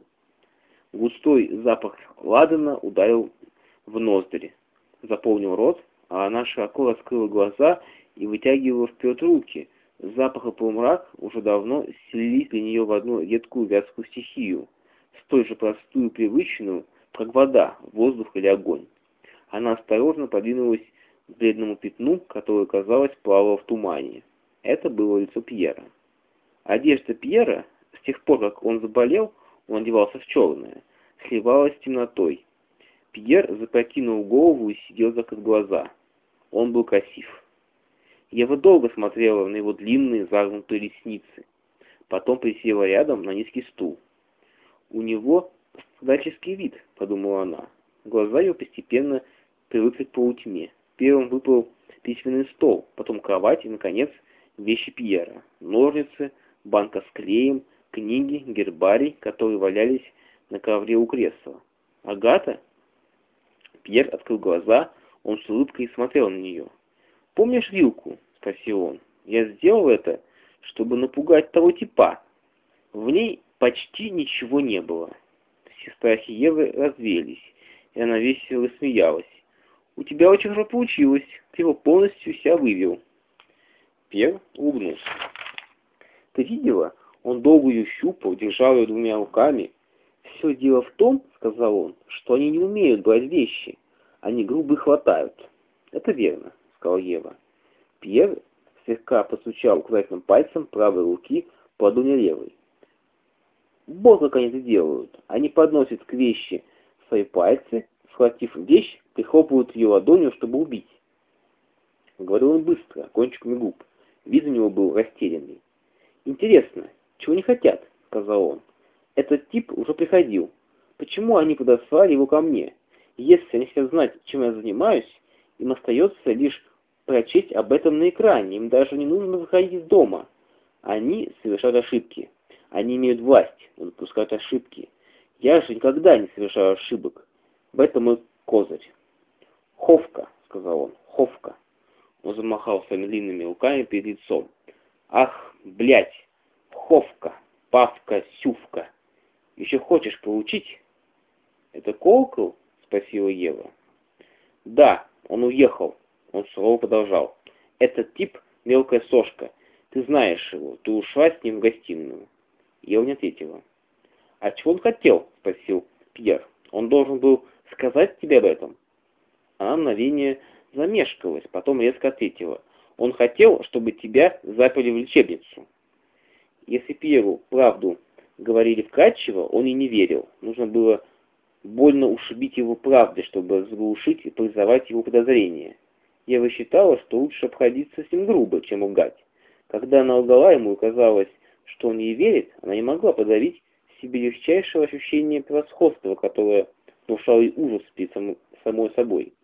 Густой запах ладана ударил в ноздри, заполнил рот, а она широко раскрыла глаза и вытягивала вперед руки. Запах и полумрак уже давно слились для нее в одну редкую вязкую стихию, столь же простую и привычную, как вода, воздух или огонь. Она осторожно подвинулась к бледному пятну, которое, казалось, плавало в тумане. Это было лицо Пьера. Одежда Пьера, с тех пор, как он заболел, он одевался в черное, сливалась с темнотой. Пьер запрокинул голову и сидел, закрыв глаза. Он был красив. Ева долго смотрела на его длинные загнутые ресницы. Потом присела рядом на низкий стул. «У него страдальческий вид», — подумала она. Глаза ее постепенно привыкли к полутьме. Первым выпал письменный стол, потом кровать и, наконец, вещи Пьера. Ножницы, банка с клеем, книги, гербарий, которые валялись на ковре у кресла. «Агата?» Пьер открыл глаза, он с улыбкой смотрел на нее. «Помнишь вилку?» — спросил он. «Я сделал это, чтобы напугать того типа». В ней почти ничего не было. Все страхи Евы развеялись, и она весело смеялась. «У тебя очень хорошо получилось, ты его полностью себя вывел». Пьер улыбнулся. «Ты видела? Он долго ее щупал, держал ее двумя руками. Все дело в том, — сказал он, — что они не умеют брать вещи. Они грубо хватают». «Это верно», — сказала Ева. Пьер слегка постучал указательным пальцем правой руки по ладони левой. «Вот как они это делают. Они подносят к вещи свои пальцы, схватив вещь, прихлопывают ее ладонью, чтобы убить». Говорил он быстро, кончиками губ. Вид у него был растерянный. «Интересно, чего не хотят?» — сказал он. «Этот тип уже приходил. Почему они подослали его ко мне? Если они хотят знать, чем я занимаюсь, им остается лишь прочесть об этом на экране. Им даже не нужно выходить из дома. Они совершают ошибки. Они имеют власть, но допускают ошибки. Я же никогда не совершаю ошибок. В этом мой козырь». «Ховка», — сказал он, — «ховка». Он замахал своими длинными руками перед лицом. «Ах, блядь! Ховка! Павка! Сювка! Еще хочешь получить?» «Это колокол?» — спросила Ева. «Да, он уехал». Он сурово продолжал. «Этот тип — мелкая сошка. Ты знаешь его. Ты ушла с ним в гостиную». Ева не ответила. «А чего он хотел?» — спросил Пьер. «Он должен был сказать тебе об этом?» Она на мгновение замешкалась, потом резко ответила. «Он хотел, чтобы тебя заперли в лечебницу». Если Пьеру правду говорили вкратчиво, он и не верил. Нужно было больно ушибить его правдой, чтобы заглушить и парализовать его подозрения. Ева считала, что лучше обходиться с ним грубо, чем лгать. Когда она лгала ему и казалось, что он ей верит, она не могла подавить в себе легчайшего ощущения превосходства, которое внушало ей ужас перед сам, самой собой.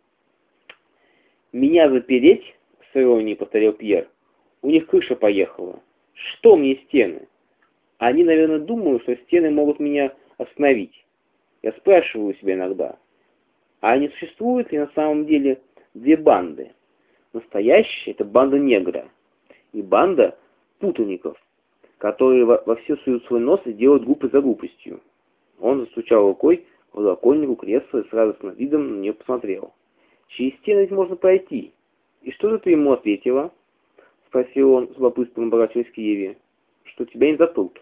«Меня запереть?» — с иронией повторил Пьер. «У них крыша поехала. Что мне стены? Они, наверное, думают, что стены могут меня остановить. Я спрашиваю себя иногда, а не существует ли на самом деле две банды? Настоящая — это банда негра и банда путаников, которые во, во все суют свой нос и делают глупость за глупостью». Он застучал рукой в подоконнику кресла и с радостным видом на нее посмотрел. «Через стены ведь можно пройти. И что же ты ему ответила?» — спросил он с любопытством, оборачиваясь к Еве. «Что тебя не запрут».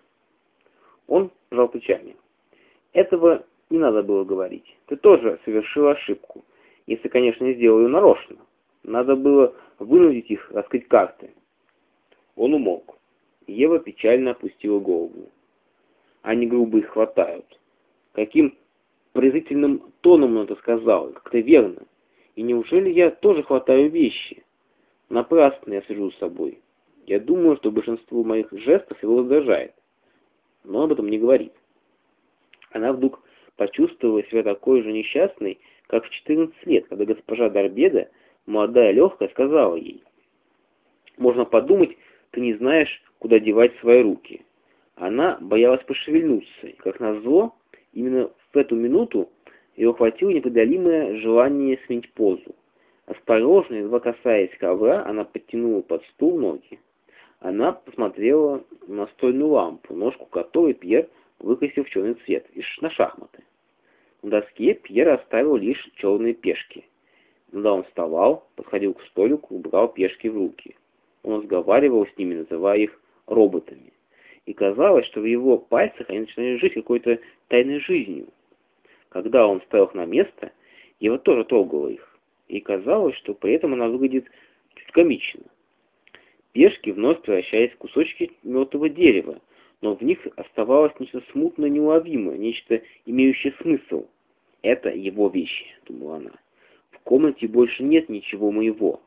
Он пожал плечами. «Этого не надо было говорить. Ты тоже совершила ошибку. Если, конечно, не сделал ее нарочно. Надо было вынудить их раскрыть карты». Он умолк. Ева печально опустила голову. «Они грубо их хватают». Каким презрительным тоном он это сказал, как-то верно. И неужели я тоже хватаю вещи? Напрасно я сижу с собой. Я думаю, что большинство моих жестов его раздражает. Но он об этом не говорит. Она вдруг почувствовала себя такой же несчастной, как в четырнадцать лет, когда госпожа Дарбеда, молодая легкая, сказала ей: «Можно подумать, ты не знаешь, куда девать свои руки». Она боялась пошевельнуться, и, как назло, именно в эту минуту ее охватило непреодолимое желание сменить позу. Осторожно, едва касаясь ковра, она подтянула под стул ноги. Она посмотрела на настольную лампу, ножку которой Пьер выкрасил в черный цвет, и на шахматы. На доске Пьер оставил лишь черные пешки. Когда он вставал, подходил к столику и брал пешки в руки. Он разговаривал с ними, называя их роботами. И казалось, что в его пальцах они начинали жить какой-то тайной жизнью. Когда он ставил их на место, Ева тоже трогала их. И казалось, что при этом она выглядит чуть комично. Пешки вновь превращались в кусочки мертвого дерева, но в них оставалось нечто смутно неуловимое, нечто имеющее смысл. «Это его вещи», — думала она. «В комнате больше нет ничего моего».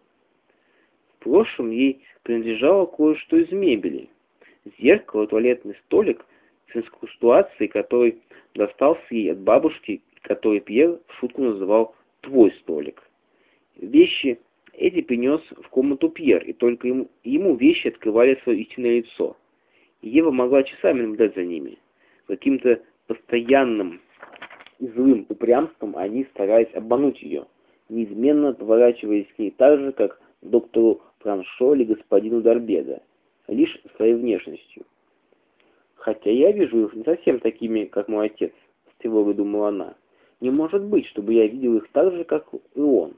В прошлом ей принадлежало кое-что из мебели. Зеркало, туалетный столик с инкрустацией, который достался ей от бабушки, который Пьер в шутку называл «твой столик». Вещи эти принес в комнату Пьер, и только ему, ему вещи открывали свое истинное лицо. Ева могла часами наблюдать за ними. Каким-то постоянным и злым упрямством они старались обмануть ее, неизменно поворачиваясь к ней так же, как доктору Франшо или господину Дарбеда, лишь своей внешностью. «Хотя я вижу их не совсем такими, как мой отец», — с тревогой думала она. «Не может быть, чтобы я видел их так же, как и он».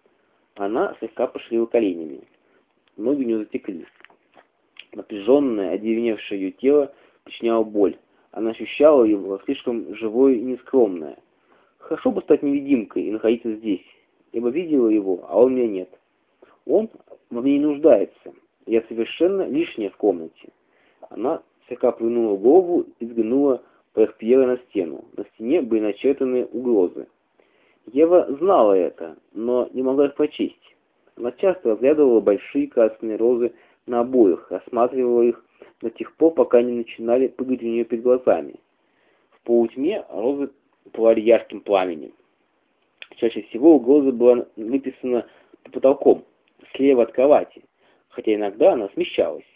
Она слегка пошевелила коленями. Ноги у нее затекли. Напряженное, одеревеневшее ее тело причиняло боль. Она ощущала его слишком живое и нескромное. Хорошо бы стать невидимкой и находиться здесь. Я бы видела его, а он меня нет. Он во мне не нуждается. Я совершенно лишняя в комнате. Она слегка повернула голову и взглянула поверх Пьера на стену. На стене были начертаны угрозы. Ева знала это, но не могла их прочесть. Она часто разглядывала большие красные розы на обоях, рассматривала их до тех пор, пока они начинали прыгать у нее перед глазами. В полутьме розы пылали ярким пламенем. Чаще всего угроза была выписана по потолком, слева от кровати, хотя иногда она смещалась.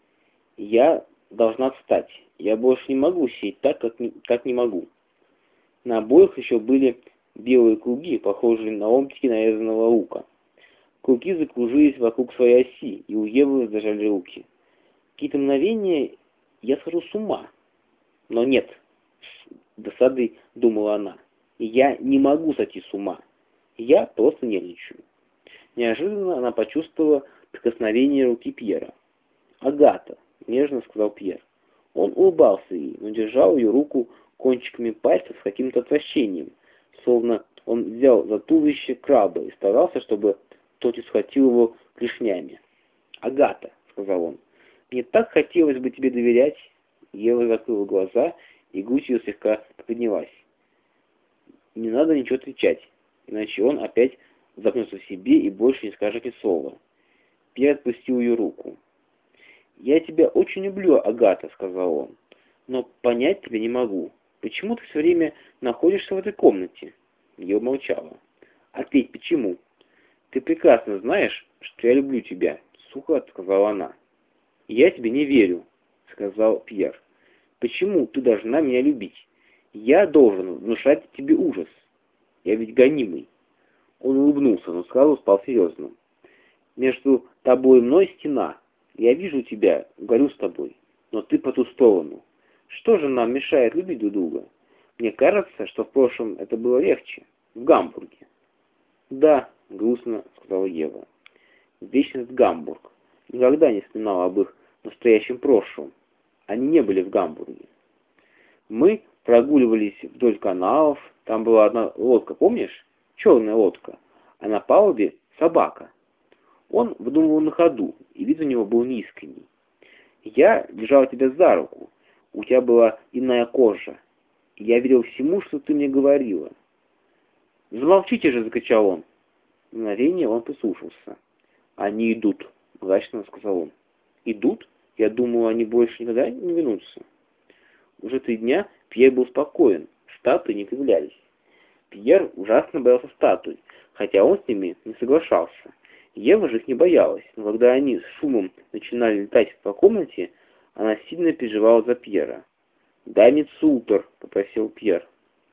«Я должна встать. Я больше не могу сидеть так, как не, как не могу». На обоих еще были белые круги, похожие на ломтики нарезанного лука. Круги закружились вокруг своей оси, и у Евы зажали руки. Какие-то мгновения я схожу с ума. Но нет, с досадой думала она. Я не могу сойти с ума. Я просто нервничаю. Неожиданно она почувствовала прикосновение руки Пьера. «Агата», — нежно сказал Пьер. Он улыбался ей, но держал ее руку кончиками пальцев с каким-то отвращением, словно он взял за туловище краба и старался, чтобы тот и схватил его клешнями. «Агата», — сказал он, — «мне так хотелось бы тебе доверять». Ева закрыла глаза, и грудь ее слегка поднялась. «Не надо ничего отвечать, иначе он опять запнется в себе и больше не скажет ни слова». Пьер отпустил ее руку. «Я тебя очень люблю, Агата», — сказал он, — «но понять тебя не могу. Почему ты все время находишься в этой комнате?» Ева молчала. «Ответь, почему?» «Ты прекрасно знаешь, что я люблю тебя», — сухо сказала она. «Я тебе не верю», — сказал Пьер. «Почему ты должна меня любить? Я должен внушать тебе ужас. Я ведь гонимый». Он улыбнулся, но сразу стал серьезным. «Между тобой и мной стена. Я вижу тебя, говорю с тобой, но ты по ту сторону. Что же нам мешает любить друг друга? Мне кажется, что в прошлом это было легче. В Гамбурге». «Да», — грустно сказала Ева. Весь этот Гамбург. Никогда не вспоминала об их настоящем прошлом. Они не были в Гамбурге. Мы прогуливались вдоль каналов. Там была одна лодка, помнишь? Черная лодка. А на палубе собака. Он выдумывал на ходу, и вид у него был неискренний. Я держал тебя за руку. У тебя была иная кожа. Я верил всему, что ты мне говорила. «Замолчите же!» — закричал он. На мгновение он прислушался. «Они идут», — мрачно сказал он. «Идут? Я думаю, они больше никогда не вернутся». Уже три дня Пьер был спокоен, статуи не появлялись. Пьер ужасно боялся статуй, хотя он с ними не соглашался. Ева же их не боялась, но когда они с шумом начинали летать по комнате, она сильно переживала за Пьера. «Дай мне цутор», — попросил Пьер.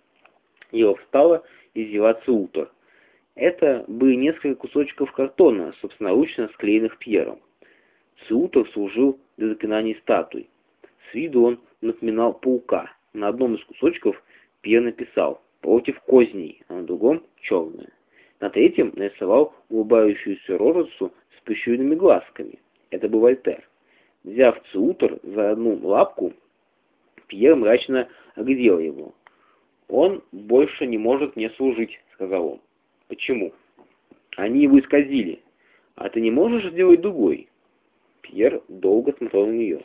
Ева встала и взяла цутор. Это были несколько кусочков картона, собственноручно склеенных Пьером. Цутор служил для заклинаний статуй. С виду он напоминал паука. На одном из кусочков Пьер написал «против козней», а на другом «черное». На третьем нарисовал улыбающуюся рожицу с прищуренными глазками. Это был Вольтер. Взяв цутор за одну лапку, Пьер мрачно оглядел его. «Он больше не может мне служить», — сказал он. «Почему?» «Они его исказили. А ты не можешь сделать другой?» Пьер долго смотрел на нее.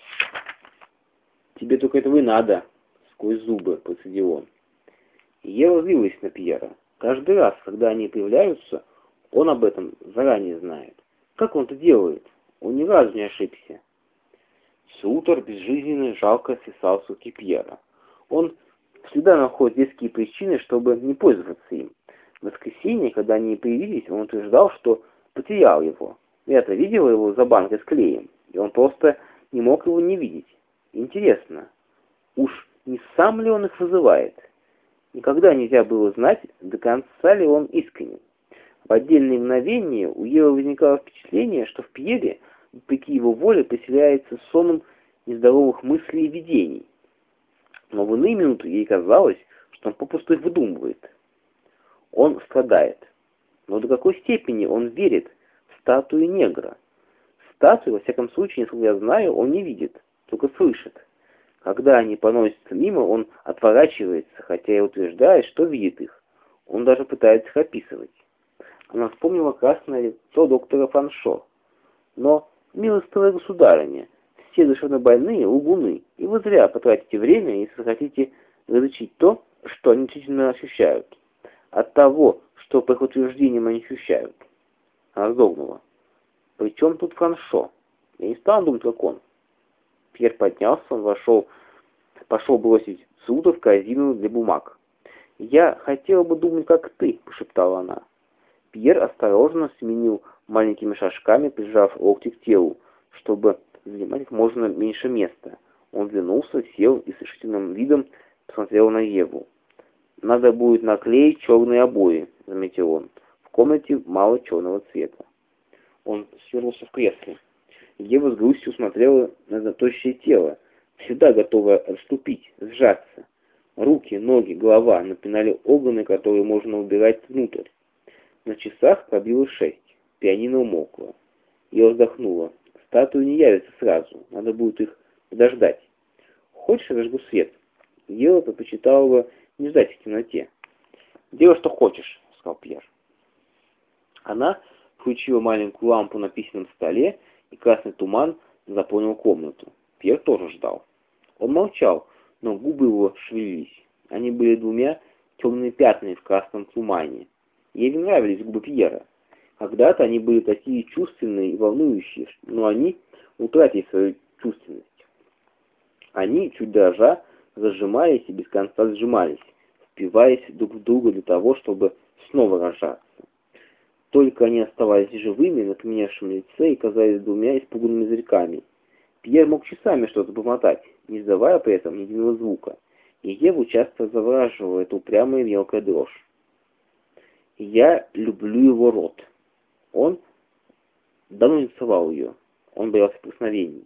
«Тебе только этого и надо», — сквозь зубы процедил он. Ева злилась на Пьера. Каждый раз, когда они появляются, он об этом заранее знает. Как он это делает? Он ни разу не ошибся. Цутор безжизненно жалко свисал с руки Пьера. Он всегда находит веские причины, чтобы не пользоваться им. В воскресенье, когда они появились, он утверждал, что потерял его. Я-то видела его за банкой с клеем, и он просто не мог его не видеть. Интересно, уж не сам ли он их вызывает? Никогда нельзя было знать, до конца ли он искренен. В отдельные мгновения у Евы возникало впечатление, что в Пьере, вопреки его воле, поселяется сонм нездоровых мыслей и видений. Но в иные минуты ей казалось, что он попусту их выдумывает. Он страдает. Но до какой степени он верит в статую негра? Статую, во всяком случае, насколько я знаю, он не видит, только слышит. Когда они поносятся мимо, он отворачивается, хотя и утверждает, что видит их. Он даже пытается их описывать. Она вспомнила красное лицо доктора Фаншо. Но, милостивая государыня, все душевнобольные лгуны, и вы зря потратите время, если хотите различить то, что они действительно ощущают, от того, что по их утверждениям они ощущают. Она вздрогнула. «При чем тут Фаншо? Я не стану думать, как он». Пьер поднялся, он вошел, пошел бросить цутор в корзину для бумаг. «Я хотела бы думать, как ты», — пошептала она. Пьер осторожно сменил маленькими шажками, прижав локти к телу, чтобы занимать как можно меньше места. Он двинулся, сел и с решительным видом посмотрел на Еву. «Надо будет наклеить черные обои», — заметил он. «В комнате мало черного цвета». Он свернулся в кресле. Ева с грустью смотрела на тощее тело, всегда готовая отступить, сжаться. Руки, ноги, голова напинали органы, которые можно убирать внутрь. На часах пробило шесть. Пианино умолкло. Я вздохнула. Статуи не явятся сразу. Надо будет их подождать. Хочешь, разожгу свет? Ева предпочитала бы не ждать в темноте. «Делай, что хочешь», — сказал Пьер. Она включила маленькую лампу на письменном столе, и красный туман заполнил комнату. Пьер тоже ждал. Он молчал, но губы его шевелились. Они были двумя темными пятнами в красном тумане. Ей нравились губы Пьера. Когда-то они были такие чувственные и волнующие, но они утратили свою чувственность. Они, чуть дрожа, зажимались и без конца сжимались, впиваясь друг в друга для того, чтобы снова рожаться. Только они оставались живыми на каменевшем лице и казались двумя испуганными зверьками. Пьер мог часами что-то бормотать, не издавая при этом ни единого звука, и Еву часто завораживала эта упрямая мелкая дрожь. «Я люблю его рот». Он давно не целовал ее, он боялся прикосновений.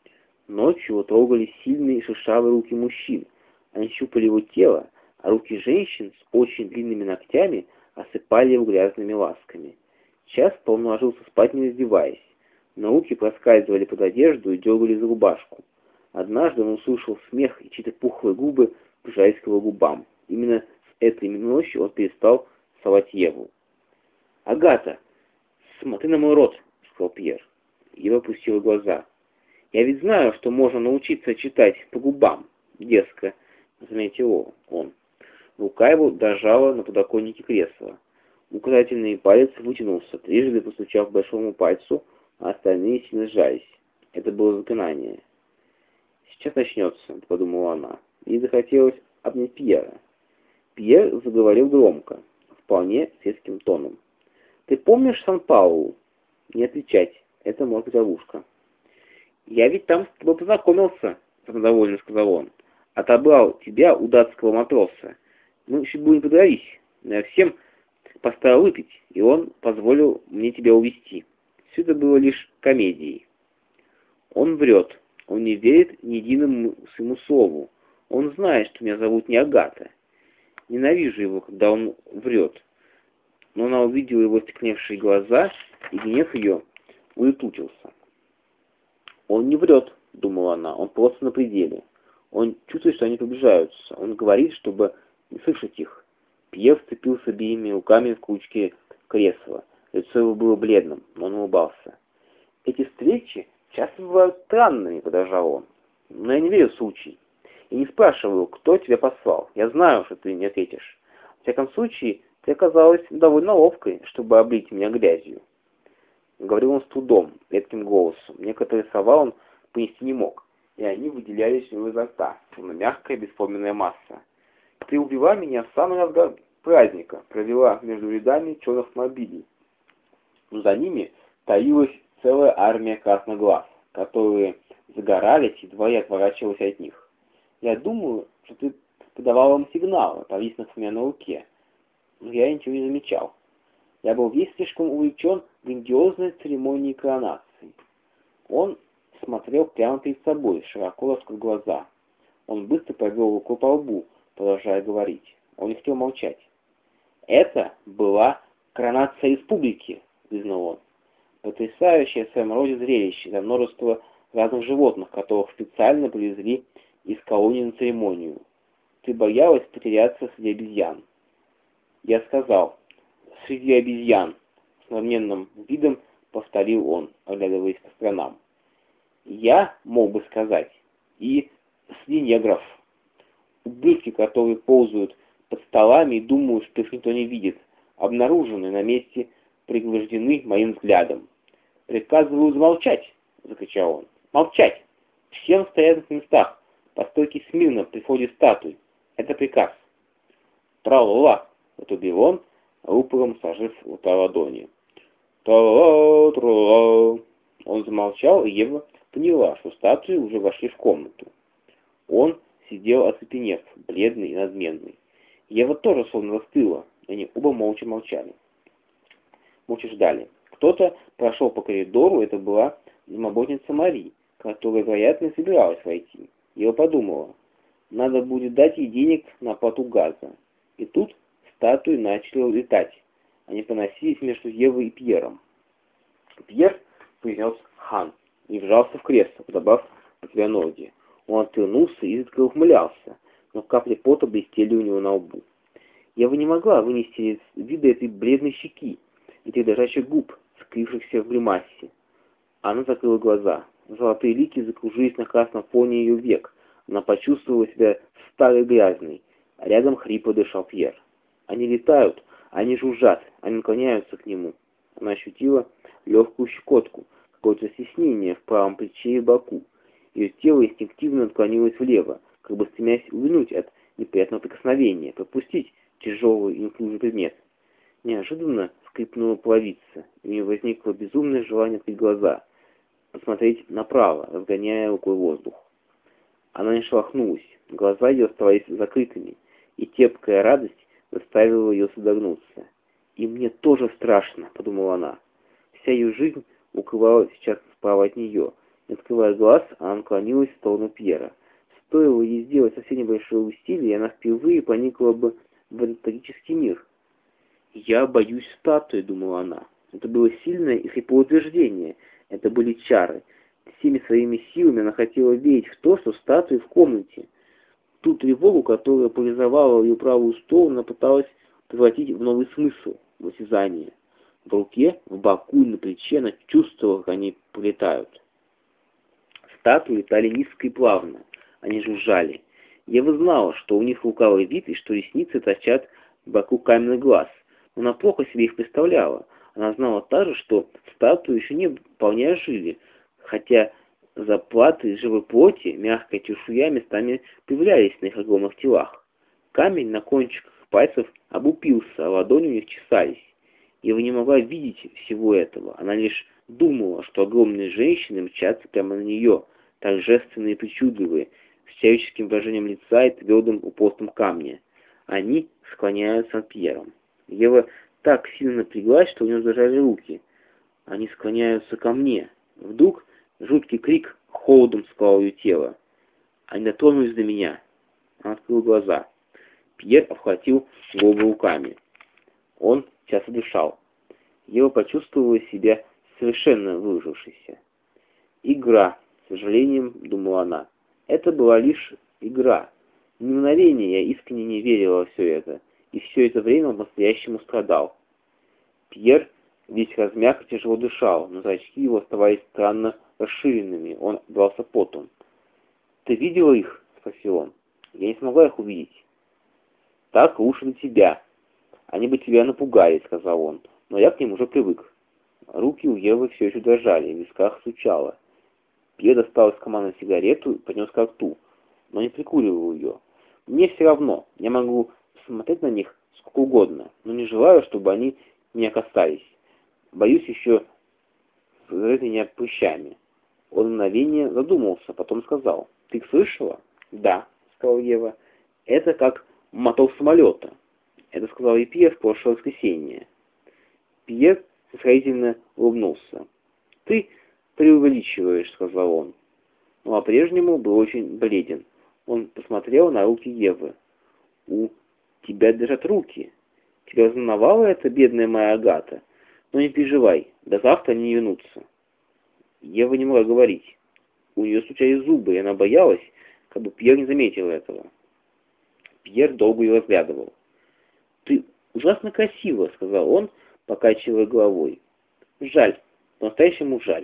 Ночью его трогали сильные шершавые руки мужчин, они щупали его тело, а руки женщин с очень длинными ногтями осыпали его грязными ласками. Часто он ложился спать, не раздеваясь, но руки проскальзывали под одежду и дергали за рубашку. Однажды он услышал смех, и чьи-то пухлые губы прижались к его губам. Именно с этой ночью он перестал целовать Еву. «Агата, смотри на мой рот», — сказал Пьер. Ева опустила глаза. «Я ведь знаю, что можно научиться читать по губам», — дерзко заметил он. Рука его дрожала на подоконнике кресла. Указательный палец вытянулся, трижды постучав большому пальцу, а остальные сильно сжались. Это было заклинание. «Сейчас начнется», — подумала она, и захотелось обнять Пьера. Пьер заговорил громко, вполне светским тоном. «Ты помнишь Сан-Паулу?» «Не отвечать, это может быть ловушка». «Я ведь там с тобой познакомился», — самодовольно сказал он. «Отобрал тебя у датского матроса. Мы чуть бы не подрались, но я всем поставил выпить, и он позволил мне тебя увезти. Все это было лишь комедией». «Он врет. Он не верит ни единому своему слову. Он знает, что меня зовут не Агата. Ненавижу его, когда он врет». Но она увидела его стекневшие глаза, и гнев ее улетучился. «Он не врет», — думала она, — «он просто на пределе. Он чувствует, что они приближаются. Он говорит, чтобы не слышать их». Пьер вцепился обеими руками в кучке кресла. Лицо его было бледным, но он улыбался. «Эти встречи часто бывают странными», — продолжал он. «Но я не верю в случай. И не спрашиваю, кто тебя послал. Я знаю, что ты не ответишь. В всяком случае, ты оказалась довольно ловкой, чтобы облить меня грязью». Говорил он с трудом, редким голосом. Некоторые слова он понести не мог, и они выделялись у него изо рта, словно мягкая бесформенная масса. «Ты убила меня в самый разгар праздника», провела между рядами черных автомобилей. Но за ними таилась целая армия красных глаз, которые загорались, едва я отворачивалась от них. «Я думаю, что ты подавал им сигналы, повиснув у меня на руке, но я ничего не замечал. Я был весь слишком увлечен грандиозной церемонией коронации». Он смотрел прямо перед собой, широко раскрыв глаза. Он быстро провел рукой по лбу, продолжая говорить. Он не хотел молчать. «Это была коронация республики», — признал он. «Потрясающее в своем роде зрелище за множество разных животных, которых специально привезли из колонии на церемонию. Ты боялась потеряться среди обезьян». Я сказал: «Среди обезьян», — с надменным видом повторил он, оглядываясь по сторонам. «Я мог бы сказать и среди негров. Ублюдки, которые ползают под столами и думают, что их никто не видит, обнаружены на месте, пригвождены моим взглядом». «Приказываю замолчать!» — закричал он. «Молчать! Всем в стоянных местах, по стойке смирно при входе статуй. Это приказ». «Тра-ла-ла!» — отрубил он, рупором сложив рта ладони. «Тра-ла-тра-ла!» Он замолчал, и Ева поняла, что статуи уже вошли в комнату. Он сидел оцепенев, бледный и надменный. Ева тоже словно застыла, и они оба молча молчали. Молча ждали. Кто-то прошел по коридору, это была домработница Мари, которая, вероятно, собиралась войти. Ева подумала, надо будет дать ей денег на оплату газа. И тут статуи начали летать. Они поносились между Евой и Пьером. Пьер произнес «хан» и вжался в кресло, подобав по себя ноги. Он отвернулся и изредка ухмылялся, но капли пота блестели у него на лбу. Ева не могла вынести вида этой бледной щеки, этих дрожащих губ, скрившихся в гримасе. Она закрыла глаза. Золотые лики закружились на красном фоне ее век. Она почувствовала себя старой и грязной, а рядом хрипло дышал Пьер. Они летают, они жужжат, они наклоняются к нему. Она ощутила легкую щекотку, какое-то стеснение в правом плече и боку. Ее тело инстинктивно наклонилось влево, как бы стремясь увильнуть от неприятного прикосновения, пропустить тяжелый и неуклюжий предмет. Неожиданно скрипнула половица, и у нее возникло безумное желание открыть глаза, посмотреть направо, разгоняя рукой воздух. Она не шелохнулась, глаза ее оставались закрытыми, и тепкая радость заставила ее содрогнуться. «И мне тоже страшно», — подумала она. Вся ее жизнь укрывалась сейчас справа от нее. Не открывая глаз, она наклонилась в сторону Пьера. Стоило ей сделать совсем небольшое усилие, и она впервые проникла бы в этот трагический мир. «Я боюсь статуи», — думала она. Это было сильное и хриплое утверждение. Это были чары. Всеми своими силами она хотела верить в то, что статуи в комнате. Ту тревогу, которая парализовала ее правую сторону, она пыталась превратить в новый смысл, в осязание. В руке, в боку и на плече она чувствовала, как они полетают. Статуи летали низко и плавно. Они жужжали. Ева знала, что у них лукавый вид и что ресницы торчат в боку каменный глаз. Но она плохо себе их представляла. Она знала также, что статуи еще не вполне ожили, хотя заплаты живой плоти, мягкая чешуя местами появлялись на их огромных телах. Камень на кончиках пальцев облупился, а ладони у них чесались. Ева не могла видеть всего этого. Она лишь думала, что огромные женщины мчатся прямо на нее, торжественные и причудливые, с человеческим выражением лица и твердым упорством камня. Они склоняются над Пьером. Ева так сильно напряглась, что у нее зажали руки. Они склоняются ко мне. Вдруг жуткий крик холодом сковал ее тело. Они дотронулись до меня. Она открыла глаза. Пьер обхватил голову руками. Он часто дышал. Ева почувствовала себя совершенно выжившейся. Игра, с сожалением, думала она. Это была лишь игра. Ни мгновения я искренне не верила во все это, и все это время он по-настоящему страдал. Пьер весь размяк и тяжело дышал, но зрачки его оставались странно расширенными, он отдавался потом. «Ты видела их?» — спросил он. «Я не смогла их увидеть». «Так лучше для тебя. Они бы тебя напугали», — сказал он, — «но я к ним уже привык». Руки у Евы все еще дрожали, в висках стучало. Пьер достал из кармана сигарету и поднес ко рту, но не прикуривал ее. «Мне все равно, я могу смотреть на них сколько угодно, но не желаю, чтобы они меня касались. Боюсь еще зарыть меня прыщами». Он мгновение задумался, потом сказал: «Ты их слышала?» «Да», — сказала Ева. «Это как мотор самолета». Это сказал и Пьер в прошлое воскресенье. Пьер снисходительно улыбнулся. «Ты преувеличиваешь», — сказал он. Но по-прежнему был очень бледен. Он посмотрел на руки Евы. «У тебя дрожат руки. Тебя взволновала эта бедная моя Агата? Но не переживай, до завтра они не вернутся». Ева не могла говорить. У нее стучали зубы, и она боялась, как бы Пьер не заметил этого. Пьер долго ее разглядывал. «Ты ужасно красиво», — сказал он, покачивая головой. «Жаль, по-настоящему жаль».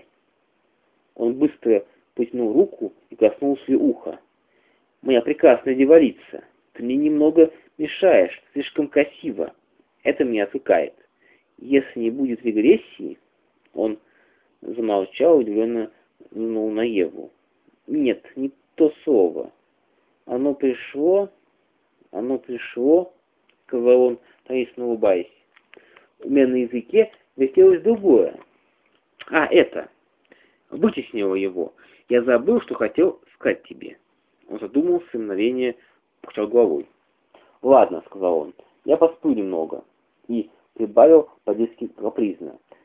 Он быстро потянул руку и коснулся ее уха. «Моя прекрасная девалица, ты мне немного мешаешь, слишком красиво. Это меня отвлекает. Если не будет регрессии...» Он замолчал и удивленно взглянул на Еву. «Нет, не то слово. Оно пришло... Оно пришло...» — сказал он, таинственно улыбаясь. «У меня на языке вертелось другое. А, это. Вытеснило его. Я забыл, что хотел сказать тебе». Он задумался и мгновение покачал головой. «Ладно», — сказал он, — «я посплю немного». И прибавил по-детски капризно.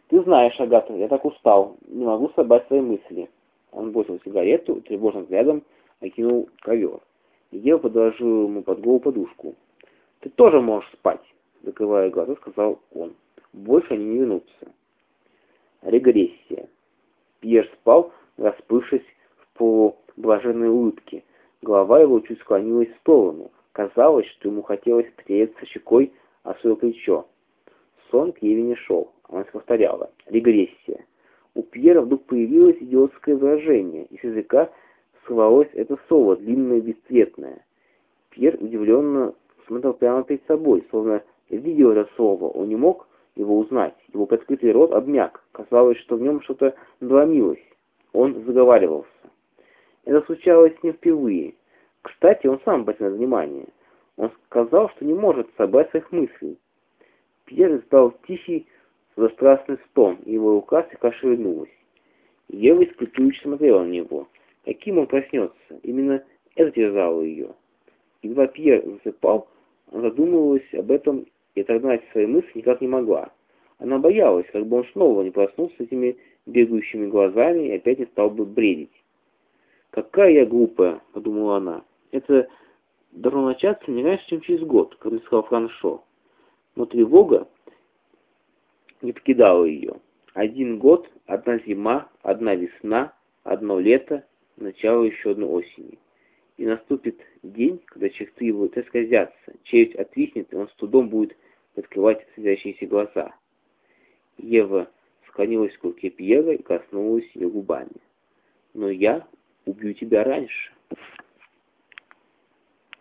Ты знаешь, Агата, я так устал, не могу собрать свои мысли. Он бросил сигарету, тревожным взглядом окинул ковер. Ева подложила ему под голову подушку. Ты тоже можешь спать, закрывая глаза, сказал он. Больше они не вернутся. Регрессия. Пьер спал, расплывшись в полублаженной улыбке. Голова его чуть склонилась в сторону. Казалось, что ему хотелось притереться щекой о свое плечо. Сон к Еве не шел. Она повторяла. Регрессия. У Пьера вдруг появилось идиотское выражение, и с языка сорвалось это слово, длинное и бесцветное. Пьер удивленно смотрел прямо перед собой, словно видел это слово. Он не мог его узнать. Его приоткрытый рот обмяк. Казалось, что в нем что-то надломилось. Он заговаривался. Это случалось не впервые. Кстати, он сам обратил внимание. Он сказал, что не может собрать своих мыслей. Пьер издал тихий, застрастный стон, и его рука слегка шевельнулась. Ева испытующе смотрела на него. Каким он проснется? Именно это терзало ее. Едва Пьер засыпал, она задумывалась об этом и отогнать свои мысли никак не могла. Она боялась, как бы он снова не проснулся с этими бегающими глазами и опять не стал бы бредить. «Какая я глупая», — подумала она. «Это должно начаться не раньше, чем через год», как сказал Франшо. Но тревога не покидала ее. Один год, одна зима, одна весна, одно лето, начало еще одной осени. И наступит день, когда черты его исказятся, челюсть отвиснет, и он с трудом будет открывать светящиеся глаза. Ева склонилась к руке Пьера и коснулась ее губами. «Но я убью тебя раньше».